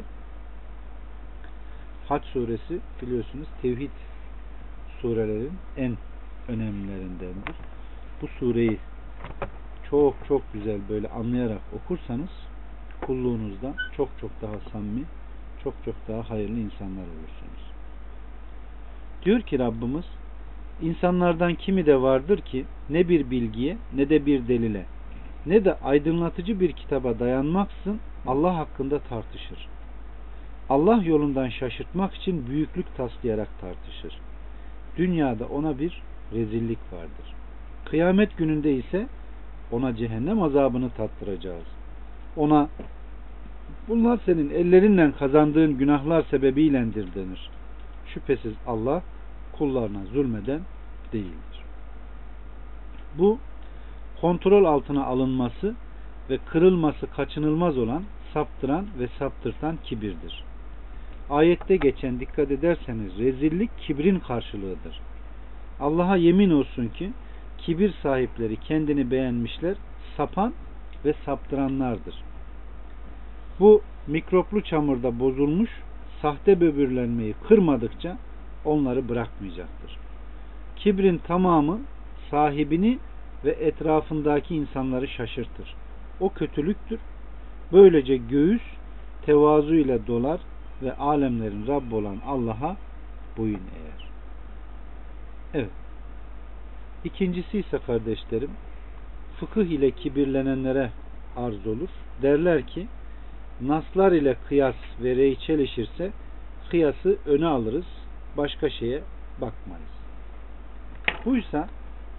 Hac suresi biliyorsunuz tevhid surelerin en önemlilerindendir. Bu sureyi çok çok güzel böyle anlayarak okursanız kulluğunuzda çok çok daha samimi, çok çok daha hayırlı insanlar olursunuz. Diyor ki Rabbimiz, insanlardan kimi de vardır ki ne bir bilgiye ne de bir delile ne de aydınlatıcı bir kitaba dayanmaksızın Allah hakkında tartışır. Allah yolundan şaşırtmak için büyüklük taslayarak tartışır. Dünyada ona bir rezillik vardır. Kıyamet gününde ise ona cehennem azabını tattıracağız. Ona bunlar senin ellerinle kazandığın günahlar sebebiylendir denir. Şüphesiz Allah kullarına zulmeden değildir. Bu kontrol altına alınması ve kırılması kaçınılmaz olan saptıran ve saptırtan kibirdir. Ayette geçen, dikkat ederseniz, rezillik kibrin karşılığıdır. Allah'a yemin olsun ki kibir sahipleri kendini beğenmişler, sapan ve saptıranlardır. Bu mikroplu çamurda bozulmuş, sahte böbürlenmeyi kırmadıkça onları bırakmayacaktır. Kibrin tamamı sahibini ve etrafındaki insanları şaşırtır. O kötülüktür. Böylece göğüs tevazu ile dolar ve alemlerin Rabbi olan Allah'a boyun eğer. Evet. İkincisi ise kardeşlerim, fıkıh ile kibirlenenlere arz olur. Derler ki, naslar ile kıyas ve rey çelişirse kıyası öne alırız, başka şeye bakmayız. Buysa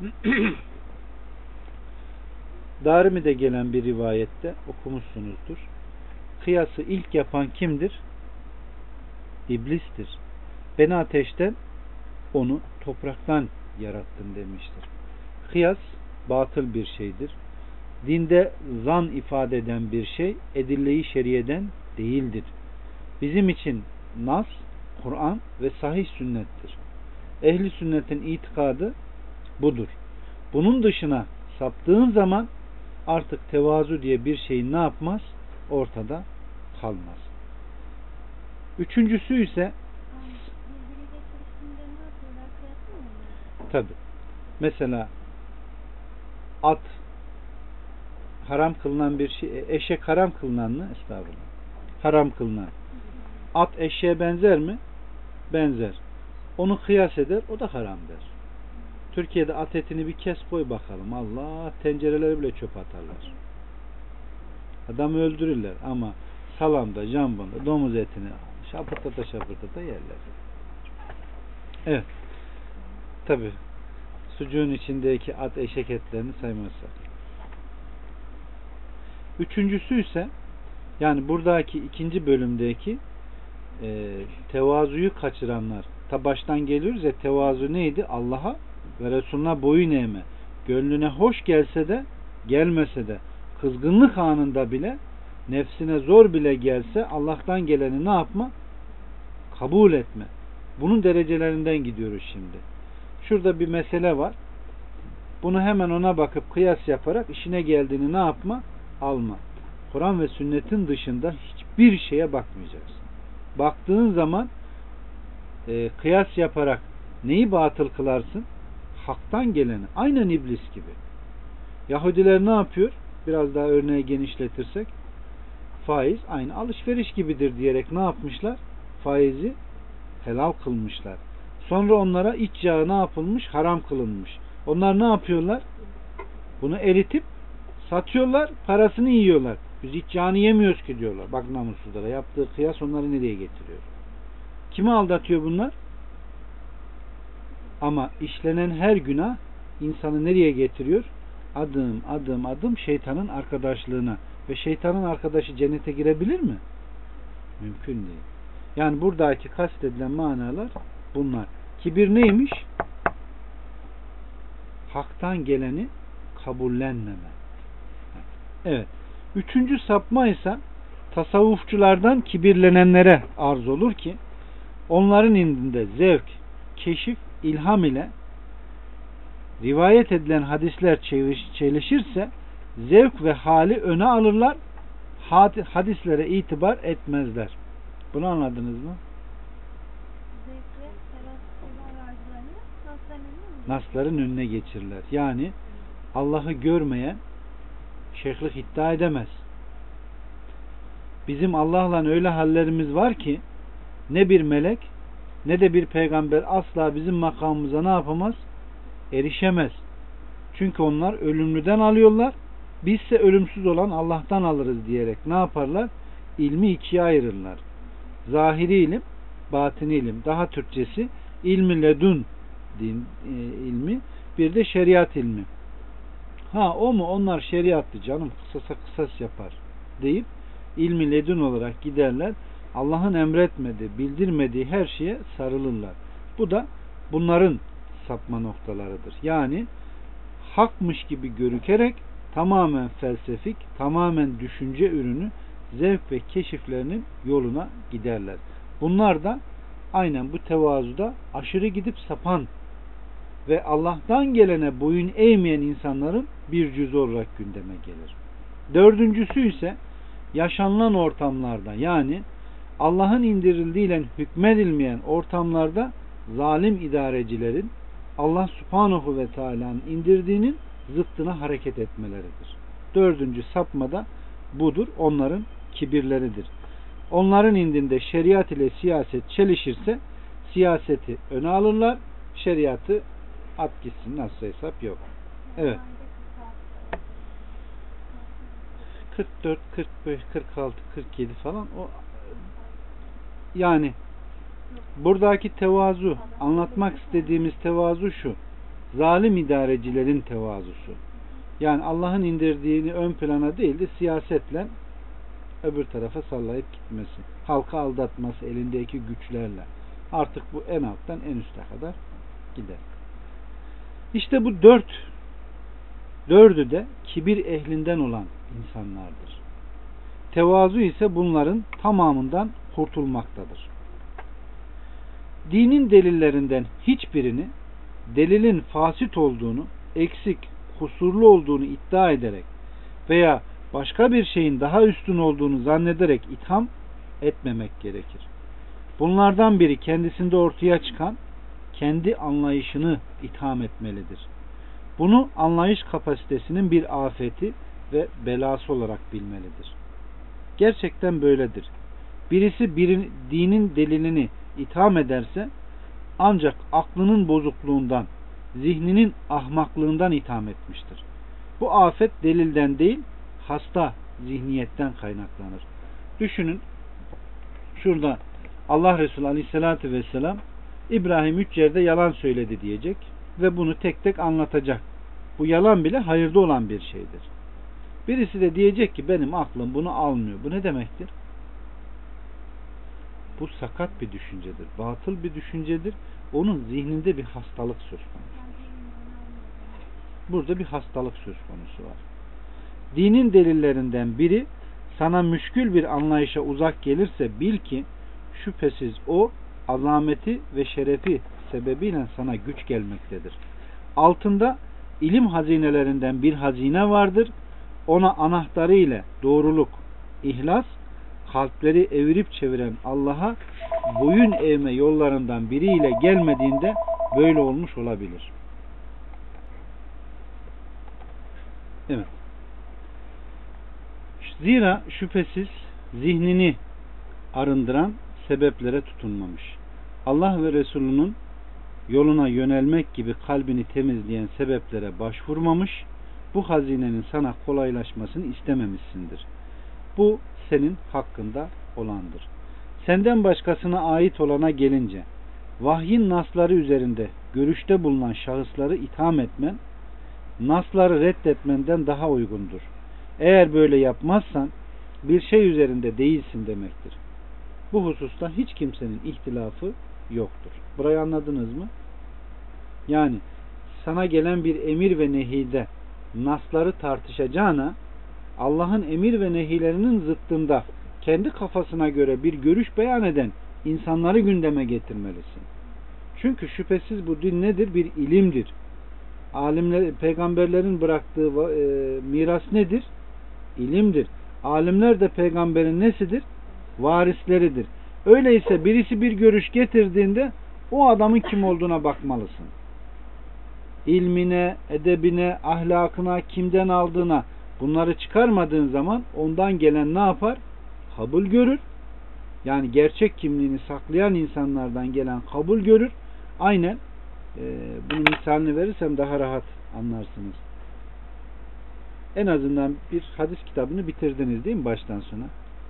Darimi'de gelen bir rivayette okumuşsunuzdur. Kıyası ilk yapan kimdir? İblistir. Ben ateşten, onu topraktan yarattım demiştir. Kıyas batıl bir şeydir. Dinde zan ifade eden bir şey edille-i şeriyeden değildir. Bizim için nas, Kur'an ve sahih sünnettir. Ehli sünnetin itikadı budur. Bunun dışına saptığın zaman artık tevazu diye bir şeyin ne yapmaz? ortada kalmaz. Üçüncüsü ise tabi mesela at haram kılınan bir şey, eşek haram kılınan mı? Estağfurullah. Haram kılınan. At eşeğe benzer mi? Benzer. Onu kıyas eder, o da haram der. Türkiye'de at etini bir kes koy bakalım. Allah, tencereleri bile çöp atarlar. Adamı öldürürler ama salamda, jambonda, domuz etini şapırtata şapırtata yerler. Evet. Tabi sucuğun içindeki at eşek etlerini saymazsak. Üçüncüsü ise yani buradaki ikinci bölümdeki e, tevazuyu kaçıranlar. Ta baştan geliyoruz ya, tevazu neydi? Allah'a ve Resulüne boyun eğme. Gönlüne hoş gelse de gelmese de kızgınlık anında bile nefsine zor bile gelse Allah'tan geleni ne yapma? Kabul etme. Bunun derecelerinden gidiyoruz şimdi. Şurada bir mesele var. Bunu hemen ona bakıp kıyas yaparak işine geldiğini ne yapma? Alma. Kur'an ve sünnetin dışında hiçbir şeye bakmayacaksın. Baktığın zaman e, kıyas yaparak neyi batıl kılarsın? Haktan geleni. Aynen iblis gibi. Yahudiler ne yapıyor? Biraz daha örneği genişletirsek, faiz aynı alışveriş gibidir diyerek ne yapmışlar? Faizi helal kılmışlar. Sonra onlara iç yağı ne yapılmış? Haram kılınmış. Onlar ne yapıyorlar? Bunu eritip satıyorlar, parasını yiyorlar. Biz iç yağını yemiyoruz ki diyorlar. Bak namussuzlara yaptığı kıyas onları nereye getiriyor? Kimi aldatıyor bunlar? Ama işlenen her günah insanı nereye getiriyor? Adım adım adım şeytanın arkadaşlığına. Ve şeytanın arkadaşı cennete girebilir mi? Mümkün değil. Yani buradaki kastedilen manalar bunlar. Kibir neymiş? Haktan geleni kabullenmeme. Evet. Üçüncü sapma ise tasavvufçulardan kibirlenenlere arz olur ki onların indinde zevk, keşif, ilham ile rivayet edilen hadisler çelişirse zevk ve hali öne alırlar, hadislere itibar etmezler. Bunu anladınız mı? Nasların önüne geçirirler. Yani Allah'ı görmeyen şeyhlik iddia edemez. Bizim Allah'la öyle hallerimiz var ki ne bir melek ne de bir peygamber asla bizim makamımıza ne yapamaz? Erişemez. Çünkü onlar ölümlüden alıyorlar. Bizse ölümsüz olan Allah'tan alırız diyerek ne yaparlar? İlmi ikiye ayırırlar. Zahiri ilim, batini ilim. Daha Türkçesi ilmi ledun din e, ilmi, bir de şeriat ilmi. Ha o mu? Onlar şeriattı canım, kısasa kısas yapar deyip ilmi ledun olarak giderler. Allah'ın emretmediği, bildirmediği her şeye sarılırlar. Bu da bunların sapma noktalarıdır. Yani hakmış gibi görükerek tamamen felsefik, tamamen düşünce ürünü zevk ve keşiflerinin yoluna giderler. Bunlar da aynen bu tevazuda aşırı gidip sapan ve Allah'tan gelene boyun eğmeyen insanların bir cüzü olarak gündeme gelir. Dördüncüsü ise yaşanılan ortamlarda, yani Allah'ın indirildiğiyle hükmedilmeyen ortamlarda zalim idarecilerin Allah Subhanahu ve Teala'nın indirdiğinin zıttına hareket etmeleridir. Dördüncü sapmada budur. Onların kibirleridir. Onların indinde şeriat ile siyaset çelişirse siyaseti öne alırlar. Şeriatı at gitsin. Nasıl hesap yok. Evet. kırk dört, kırk beş, kırk altı, kırk yedi falan o yani buradaki tevazu, anlatmak istediğimiz tevazu şu. Zalim idarecilerin tevazusu. Yani Allah'ın indirdiğini ön plana değil de siyasetle öbür tarafa sallayıp gitmesi. Halka aldatması elindeki güçlerle. Artık bu en alttan en üste kadar gider. İşte bu dört dördü de kibir ehlinden olan insanlardır. Tevazu ise bunların tamamından kurtulmaktadır. Dinin delillerinden hiçbirini delilin fasit olduğunu, eksik, kusurlu olduğunu iddia ederek veya başka bir şeyin daha üstün olduğunu zannederek itham etmemek gerekir. Bunlardan biri kendisinde ortaya çıkan kendi anlayışını itham etmelidir. Bunu anlayış kapasitesinin bir afeti ve belası olarak bilmelidir. Gerçekten böyledir. Birisi bir dinin delilini itham ederse ancak aklının bozukluğundan, zihninin ahmaklığından itham etmiştir. Bu afet delilden değil, hasta zihniyetten kaynaklanır. Düşünün, şurada Allah Resulü Aleyhisselatü Vesselam İbrahim üç yerde yalan söyledi diyecek ve bunu tek tek anlatacak. Bu yalan bile hayırda olan bir şeydir. Birisi de diyecek ki benim aklım bunu almıyor. Bu ne demektir? Bu sakat bir düşüncedir. Batıl bir düşüncedir. Onun zihninde bir hastalık söz konusu. Burada bir hastalık söz konusu var. Dinin delillerinden biri sana müşkül bir anlayışa uzak gelirse bil ki şüphesiz o azameti ve şerefi sebebiyle sana güç gelmektedir. Altında ilim hazinelerinden bir hazine vardır. Ona anahtarı ile doğruluk, ihlas, kalpleri evirip çeviren Allah'a boyun eğme yollarından biriyle gelmediğinde böyle olmuş olabilir. Evet. Zira şüphesiz zihnini arındıran sebeplere tutunmamış. Allah ve Resulünün yoluna yönelmek gibi kalbini temizleyen sebeplere başvurmamış, bu hazinenin sana kolaylaşmasını istememişsindir. Bu senin hakkında olandır. Senden başkasına ait olana gelince, vahyin nasları üzerinde görüşte bulunan şahısları itham etmen, nasları reddetmenden daha uygundur. Eğer böyle yapmazsan, bir şey üzerinde değilsin demektir. Bu hususta hiç kimsenin ihtilafı yoktur. Burayı anladınız mı? Yani sana gelen bir emir ve nehide nasları tartışacağına Allah'ın emir ve nehilerinin zıttında kendi kafasına göre bir görüş beyan eden insanları gündeme getirmelisin. Çünkü şüphesiz bu din nedir? Bir ilimdir. Alimler, peygamberlerin bıraktığı e, miras nedir? İlimdir. Alimler de peygamberin nesidir? Varisleridir. Öyleyse birisi bir görüş getirdiğinde o adamın kim olduğuna bakmalısın. İlmine, edebine, ahlakına, kimden aldığına bunları çıkarmadığın zaman ondan gelen ne yapar? Kabul görür. Yani gerçek kimliğini saklayan insanlardan gelen kabul görür. Aynen e, bunun misalini verirsem daha rahat anlarsınız. En azından bir hadis kitabını bitirdiniz değil mi baştan sona?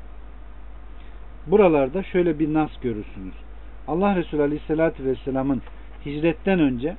Buralarda şöyle bir nas görürsünüz. Allah Resulü Aleyhisselatü Vesselam'ın hicretten önce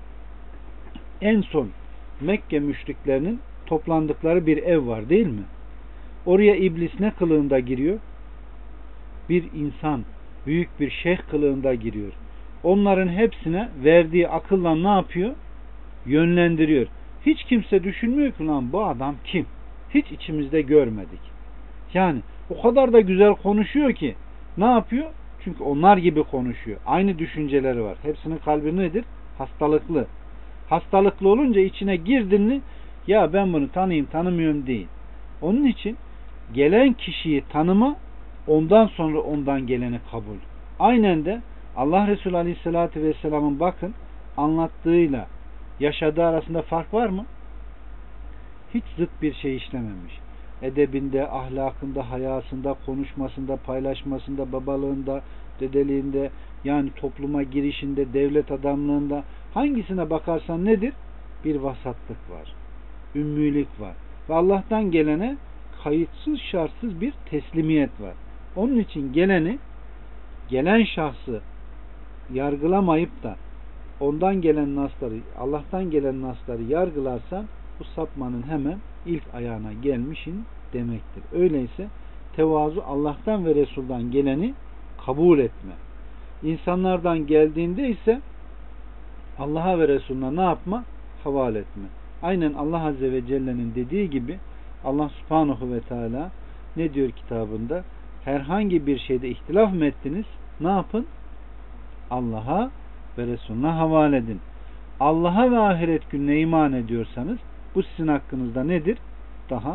en son Mekke müşriklerinin toplandıkları bir ev var değil mi? Oraya iblis ne kılığında giriyor? Bir insan, büyük bir şeyh kılığında giriyor. Onların hepsine verdiği akılla ne yapıyor? Yönlendiriyor. Hiç kimse düşünmüyor ki lan bu adam kim? Hiç içimizde görmedik. Yani o kadar da güzel konuşuyor ki ne yapıyor? Çünkü onlar gibi konuşuyor. Aynı düşünceleri var. Hepsinin kalbi nedir? Hastalıklı. Hastalıklı olunca içine girdin mi ya ben bunu tanıyayım tanımıyorum değil. Onun için gelen kişiyi tanıma, ondan sonra ondan geleni kabul. Aynen de Allah Resulü Aleyhisselatü Vesselam'ın bakın anlattığıyla yaşadığı arasında fark var mı? Hiç zıt bir şey işlememiş. Edebinde, ahlakında, hayasında, konuşmasında, paylaşmasında, babalığında, dedeliğinde, yani topluma girişinde, devlet adamlığında hangisine bakarsan nedir? Bir vasatlık var. Ümmülük var. Ve Allah'tan gelene kayıtsız şartsız bir teslimiyet var. Onun için geleni, gelen şahsı yargılamayıp da ondan gelen nasları, Allah'tan gelen nasları yargılarsan bu sapmanın hemen ilk ayağına gelmişin demektir. Öyleyse tevazu Allah'tan ve Resul'dan geleni kabul etme. İnsanlardan geldiğinde ise Allah'a ve Resul'una ne yapma? Havale etme. Aynen Allah Azze ve Celle'nin dediği gibi Allah Subhanahu ve Teala ne diyor kitabında? Herhangi bir şeyde ihtilaf mı ettiniz? Ne yapın? Allah'a ve Resulüne havale edin. Allah'a ve ahiret gününe iman ediyorsanız bu sizin hakkınızda nedir? Daha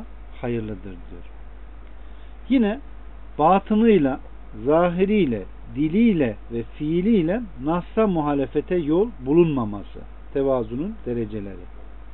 hayırlıdır diyor. Yine batınıyla, zahiriyle, diliyle ve fiiliyle Nas'a muhalefete yol bulunmaması. Tevazunun dereceleri.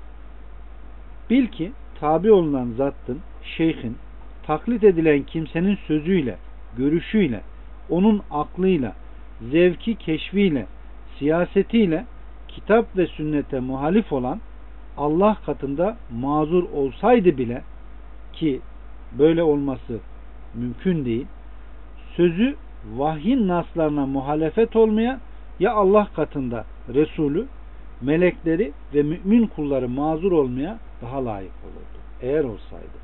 Bil ki tabi olunan zattın, şeyhin, taklit edilen kimsenin sözüyle, görüşüyle, onun aklıyla, zevki keşfiyle, siyasetiyle, kitap ve sünnete muhalif olan Allah katında mazur olsaydı bile, ki böyle olması mümkün değil, sözü vahyin naslarına muhalefet olmaya ya Allah katında Resulü, melekleri ve mümin kulları mazur olmaya daha layık olurdu. Eğer olsaydı.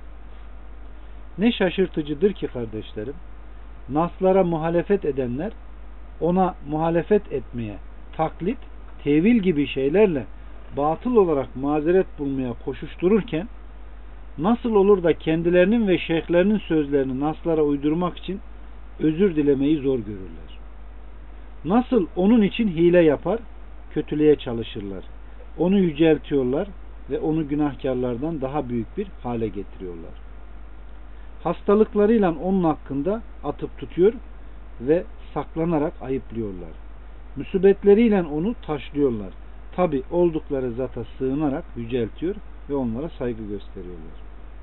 Ne şaşırtıcıdır ki kardeşlerim, naslara muhalefet edenler ona muhalefet etmeye, taklit, tevil gibi şeylerle batıl olarak mazeret bulmaya koşuştururken, nasıl olur da kendilerinin ve şeyhlerinin sözlerini naslara uydurmak için özür dilemeyi zor görürler. Nasıl onun için hile yapar, kötülüğe çalışırlar. Onu yüceltiyorlar ve onu günahkarlardan daha büyük bir hale getiriyorlar. Hastalıklarıyla onun hakkında atıp tutuyor ve saklanarak ayıplıyorlar. Müsibetleriyle onu taşlıyorlar. Tabi oldukları zata sığınarak yüceltiyor ve onlara saygı gösteriyorlar.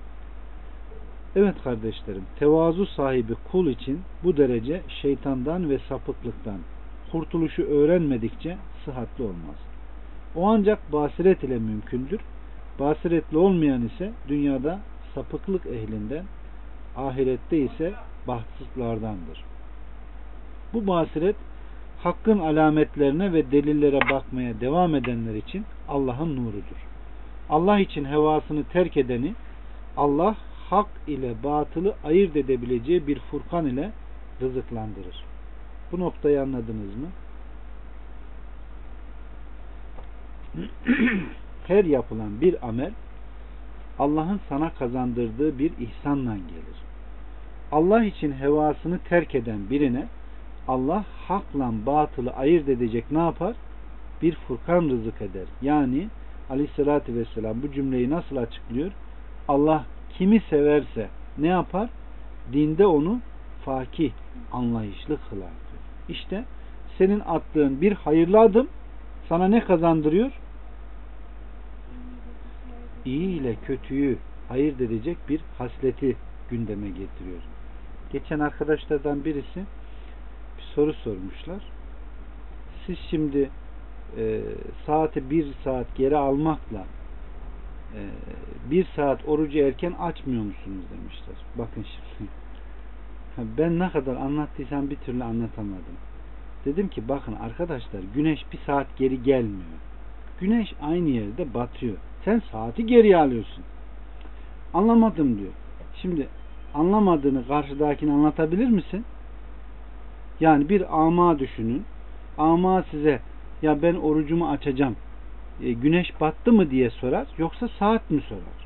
Evet kardeşlerim, tevazu sahibi kul için bu derece şeytandan ve sapıklıktan kurtuluşu öğrenmedikçe sıhhatli olmaz. O ancak basiret ile mümkündür. Basiretli olmayan ise dünyada sapıklık ehlinden, ahirette ise bahtsızlardandır. Bu basiret hakkın alametlerine ve delillere bakmaya devam edenler için Allah'ın nurudur. Allah için hevasını terk edeni Allah hak ile batılı ayırt edebileceği bir furkan ile rızıklandırır. Bu noktayı anladınız mı? Her yapılan bir amel Allah'ın sana kazandırdığı bir ihsanla gelir. Allah için hevasını terk eden birine Allah hakla batılı ayırt edecek ne yapar? Bir furkan rızık eder. Yani Aleyhisselatü Vesselam bu cümleyi nasıl açıklıyor? Allah kimi severse ne yapar? Dinde onu fakih, anlayışlı kılar diyor. İşte senin attığın bir hayırlı adım sana ne kazandırıyor? İyi ile kötüyü ayırt edecek bir hasleti gündeme getiriyor. Geçen arkadaşlardan birisi bir soru sormuşlar. Siz şimdi e, saati bir saat geri almakla e, bir saat orucu erken açmıyor musunuz demişler. Bakın şimdi ben ne kadar anlattıysam bir türlü anlatamadım. Dedim ki bakın arkadaşlar, güneş bir saat geri gelmiyor. Güneş aynı yerde batıyor. Sen saati geriye alıyorsun. Anlamadım diyor. Şimdi anlamadığını karşıdakine anlatabilir misin? Yani bir ama düşünün. Ama size ya ben orucumu açacağım, e, güneş battı mı diye sorar, yoksa saat mi sorar?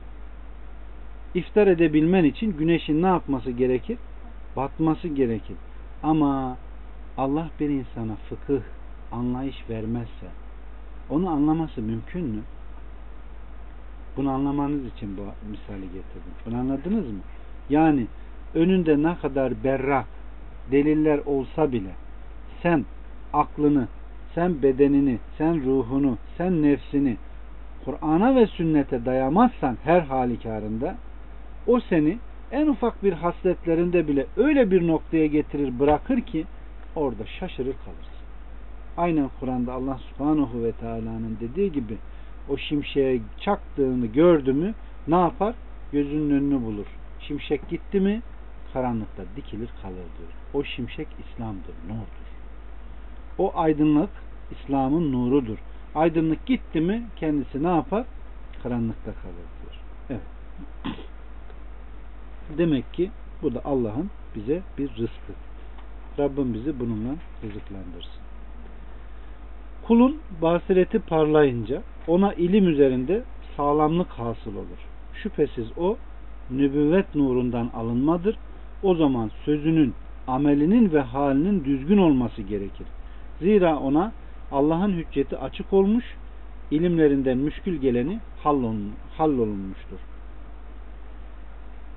İftar edebilmen için güneşin ne yapması gerekir? Batması gerekir. Ama Allah bir insana fıkıh, anlayış vermezse onu anlaması mümkün mü? Bunu anlamanız için bu misali getirdim. Bunu anladınız mı? Yani önünde ne kadar berrak deliller olsa bile sen aklını, sen bedenini, sen ruhunu, sen nefsini Kur'an'a ve sünnete dayamazsan her halükarında o seni en ufak bir hasletlerinde bile öyle bir noktaya getirir, bırakır ki orada şaşırır kalırsın. Aynen Kur'an'da Allah Subhanahu ve Teala'nın dediği gibi o şimşeğe çaktığını gördü mü ne yapar? Gözünün önünü bulur. Şimşek gitti mi karanlıkta dikilir kalır diyor. O şimşek İslam'dır, nurdur. O aydınlık İslam'ın nurudur. Aydınlık gitti mi kendisi ne yapar? Karanlıkta kalır diyor. Evet. Demek ki bu da Allah'ın bize bir rızkı. Rabbim bizi bununla rızıklandırsın. Kulun basireti parlayınca ona ilim üzerinde sağlamlık hasıl olur. Şüphesiz o nübüvvet nurundan alınmadır. O zaman sözünün, amelinin ve halinin düzgün olması gerekir. Zira ona Allah'ın hücceti açık olmuş, ilimlerinden müşkül geleni hallolunmuştur.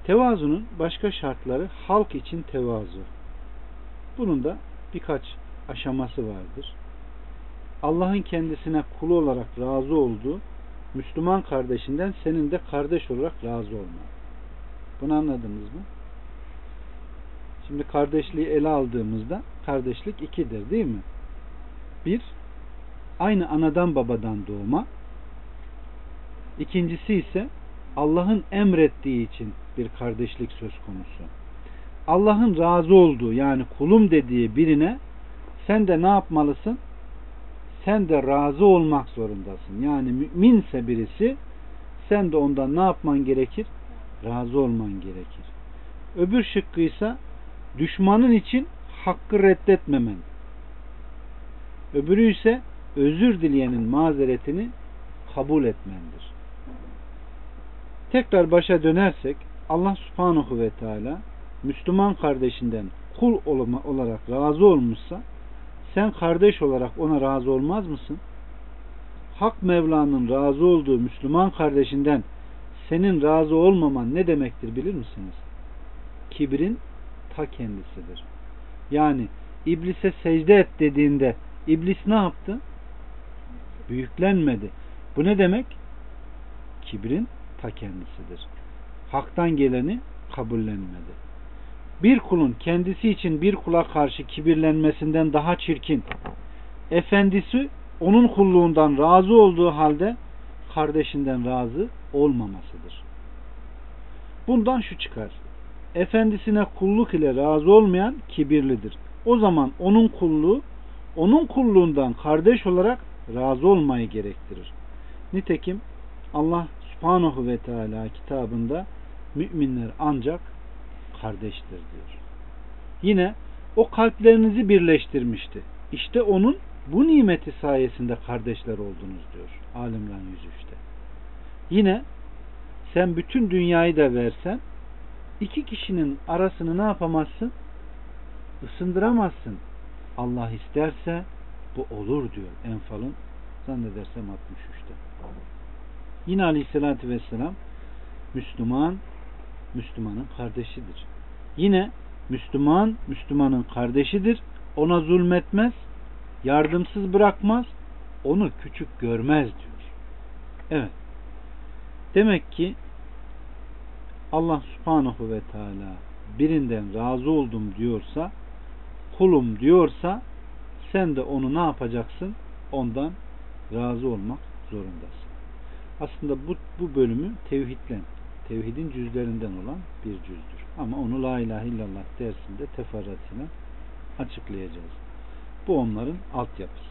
Tevazunun başka şartları halk için tevazu. Bunun da birkaç aşaması vardır. Allah'ın kendisine kulu olarak razı olduğu Müslüman kardeşinden senin de kardeş olarak razı olman. Bunu anladınız mı? Şimdi kardeşliği ele aldığımızda kardeşlik ikidir, değil mi? Bir, aynı anadan babadan doğma. İkincisi ise Allah'ın emrettiği için bir kardeşlik söz konusu. Allah'ın razı olduğu, yani kulum dediği birine sen de ne yapmalısın? Sen de razı olmak zorundasın. Yani müminse birisi, sen de ondan ne yapman gerekir? Razı olman gerekir. Öbür şıkkıysa düşmanın için hakkı reddetmemen. Öbürü ise özür dileyenin mazeretini kabul etmendir. Tekrar başa dönersek, Allah Subhanahu ve Teala Müslüman kardeşinden kul olarak razı olmuşsa, sen kardeş olarak ona razı olmaz mısın? Hak Mevla'nın razı olduğu Müslüman kardeşinden senin razı olmaman ne demektir bilir misiniz? Kibrin ta kendisidir. Yani iblise secde et dediğinde iblis ne yaptı? Büyüklenmedi. Bu ne demek? Kibrin ta kendisidir. Haktan geleni kabullenmedi. Bir kulun kendisi için bir kula karşı kibirlenmesinden daha çirkin, efendisi onun kulluğundan razı olduğu halde kardeşinden razı olmamasıdır. Bundan şu çıkar: efendisine kulluk ile razı olmayan kibirlidir. O zaman onun kulluğu, onun kulluğundan kardeş olarak razı olmayı gerektirir. Nitekim Allah Subhanahu ve Teala kitabında müminler ancak kardeştir diyor. Yine o kalplerinizi birleştirmişti. İşte onun bu nimeti sayesinde kardeşler oldunuz diyor Ali İmran yüz üçte. Yine sen bütün dünyayı da versen iki kişinin arasını ne yapamazsın? Isındıramazsın. Allah isterse bu olur diyor Enfal'ın zannedersem altmış üçte. Yine Aleyhisselatü Vesselam Müslüman Müslümanın kardeşidir. Yine Müslüman Müslümanın kardeşidir. Ona zulmetmez, yardımsız bırakmaz, onu küçük görmez diyor. Evet. Demek ki Allah Subhanahu ve Teala birinden razı oldum diyorsa, kulum diyorsa, sen de onu ne yapacaksın? Ondan razı olmak zorundasın. Aslında bu, bu bölümü tevhidle, tevhidin cüzlerinden olan bir cüzdür. Ama onu La İlahe illallah dersinde teferruatıyla açıklayacağız. Bu onların altyapısı.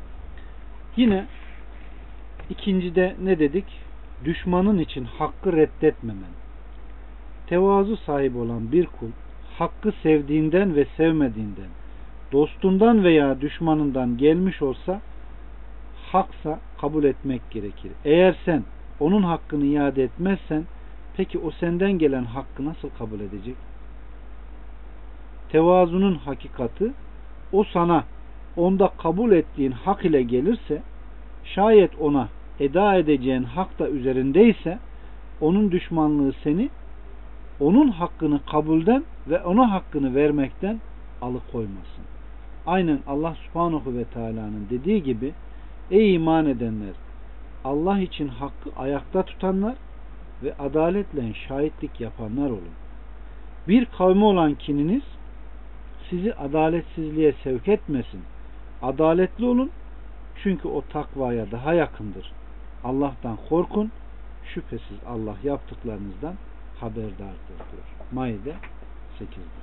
Yine ikincide ne dedik? Düşmanın için hakkı reddetmemen. Tevazu sahibi olan bir kul, hakkı sevdiğinden ve sevmediğinden, dostundan veya düşmanından gelmiş olsa, haksa kabul etmek gerekir. Eğer sen onun hakkını iade etmezsen, peki o senden gelen hakkı nasıl kabul edecek? Tevazunun hakikati, o sana onda kabul ettiğin hak ile gelirse, şayet ona eda edeceğin hak da üzerindeyse, onun düşmanlığı seni onun hakkını kabulden ve ona hakkını vermekten alıkoymasın. Aynen Allah Subhanahu ve Teala'nın dediği gibi, ey iman edenler, Allah için hakkı ayakta tutanlar ve adaletle şahitlik yapanlar olun. Bir kavme olan kininiz sizi adaletsizliğe sevk etmesin. Adaletli olun, çünkü o takvaya daha yakındır. Allah'tan korkun, şüphesiz Allah yaptıklarınızdan haberdardır diyor. Maide sekizde.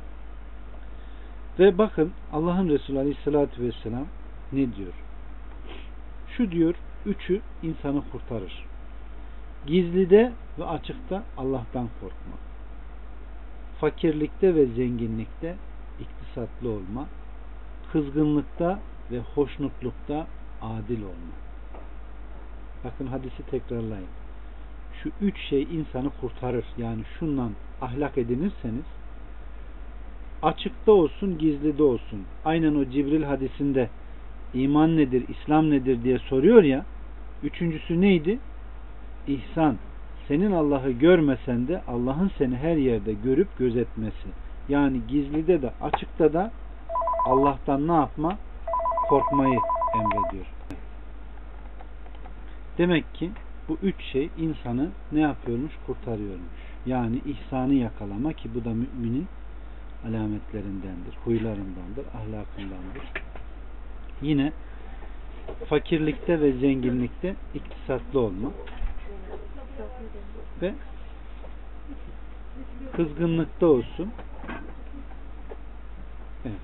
Ve bakın Allah'ın Resulü Aleyhisselatü Vesselam ne diyor? Şu diyor, üçü insanı kurtarır. Gizlide ve açıkta Allah'tan korkma. Fakirlikte ve zenginlikte iktisatlı olma. Kızgınlıkta ve hoşnutlukta adil olma. Bakın hadisi tekrarlayın. Şu üç şey insanı kurtarır. Yani şundan ahlak edinirseniz, açıkta olsun, gizlide olsun. Aynen o Cibril hadisinde iman nedir, İslam nedir diye soruyor ya. Üçüncüsü neydi? İhsan, senin Allah'ı görmesen de Allah'ın seni her yerde görüp gözetmesi. Yani gizlide de açıkta da Allah'tan ne yapma? Korkmayı emrediyor. Demek ki bu üç şey insanı ne yapıyormuş? Kurtarıyormuş. Yani ihsanı yakalama, ki bu da müminin alametlerindendir, huylarındandır, ahlakındandır. Yine fakirlikte ve zenginlikte iktisatlı olma ve kızgınlıkta olsun. Evet.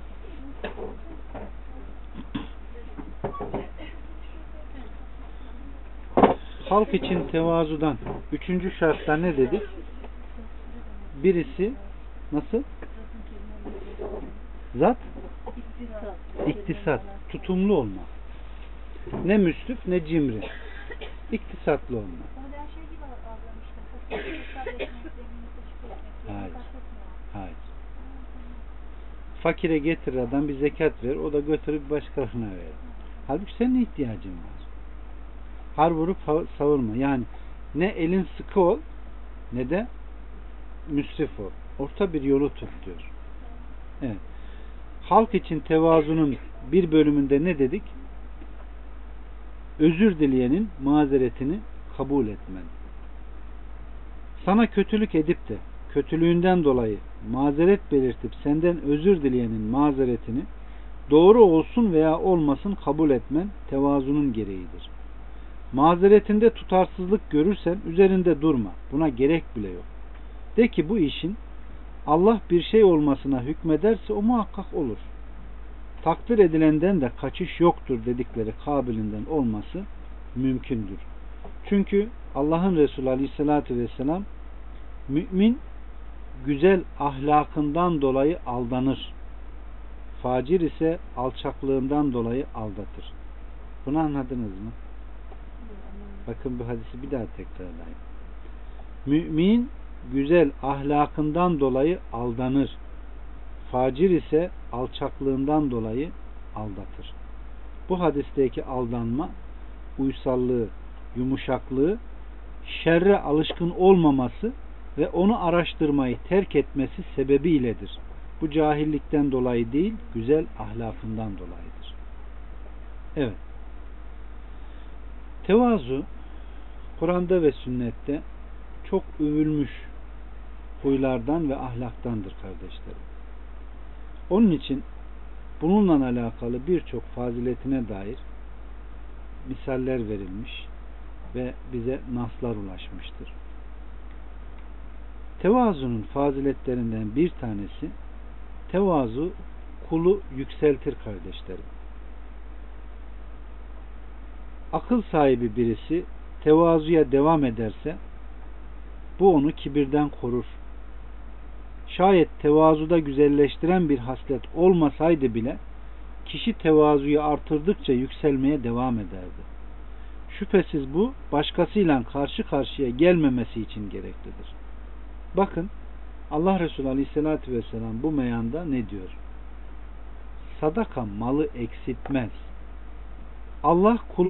Halk için tevazudan üçüncü şartta ne dedik? Birisi nasıl? Zat? İktisat. Tutumlu olma. Ne müsrif ne cimri. İktisatlı olma. Hayır. Hayır. Fakire getir adam, bir zekat ver, o da götürüp başkalarına verir. Halbuki senin ihtiyacın var. Har vurup savurma. Yani ne elin sıkı ol ne de müsrif ol. Orta bir yolu tut diyor. Evet. Halk için tevazunun bir bölümünde ne dedik? Özür dileyenin mazeretini kabul etmen. Sana kötülük edip de kötülüğünden dolayı mazeret belirtip senden özür dileyenin mazeretini doğru olsun veya olmasın kabul etmen tevazunun gereğidir. Mazeretinde tutarsızlık görürsen üzerinde durma. Buna gerek bile yok. De ki bu işin Allah bir şey olmasına hükmederse o muhakkak olur. Takdir edilenden de kaçış yoktur dedikleri kabilinden olması mümkündür. Çünkü Allah'ın Resulü Aleyhisselatü Vesselam mümin güzel ahlakından dolayı aldanır. Facir ise alçaklığından dolayı aldatır. Bunu anladınız mı? Bakın bu hadisi bir daha tekrarlayayım. Mümin güzel ahlakından dolayı aldanır. Facir ise alçaklığından dolayı aldatır. Bu hadisteki aldanma uysallığı, yumuşaklığı, şerre alışkın olmaması ve onu araştırmayı terk etmesi sebebiyledir. Bu cahillikten dolayı değil, güzel ahlakından dolayıdır. Evet. Tevazu Kur'an'da ve sünnette çok övülmüş huylardan ve ahlaktandır kardeşlerim. Onun için bununla alakalı birçok faziletine dair misaller verilmiş ve bize naslar ulaşmıştır. Tevazunun faziletlerinden bir tanesi, tevazu kulu yükseltir kardeşlerim. Akıl sahibi birisi tevazuya devam ederse bu onu kibirden korur. Şayet tevazuda güzelleştiren bir haslet olmasaydı bile kişi tevazuyu artırdıkça yükselmeye devam ederdi. Şüphesiz bu başkasıyla karşı karşıya gelmemesi için gereklidir. Bakın Allah Resulü Aleyhisselatü Vesselam bu meyanda ne diyor? Sadaka malı eksiltmez. Allah kul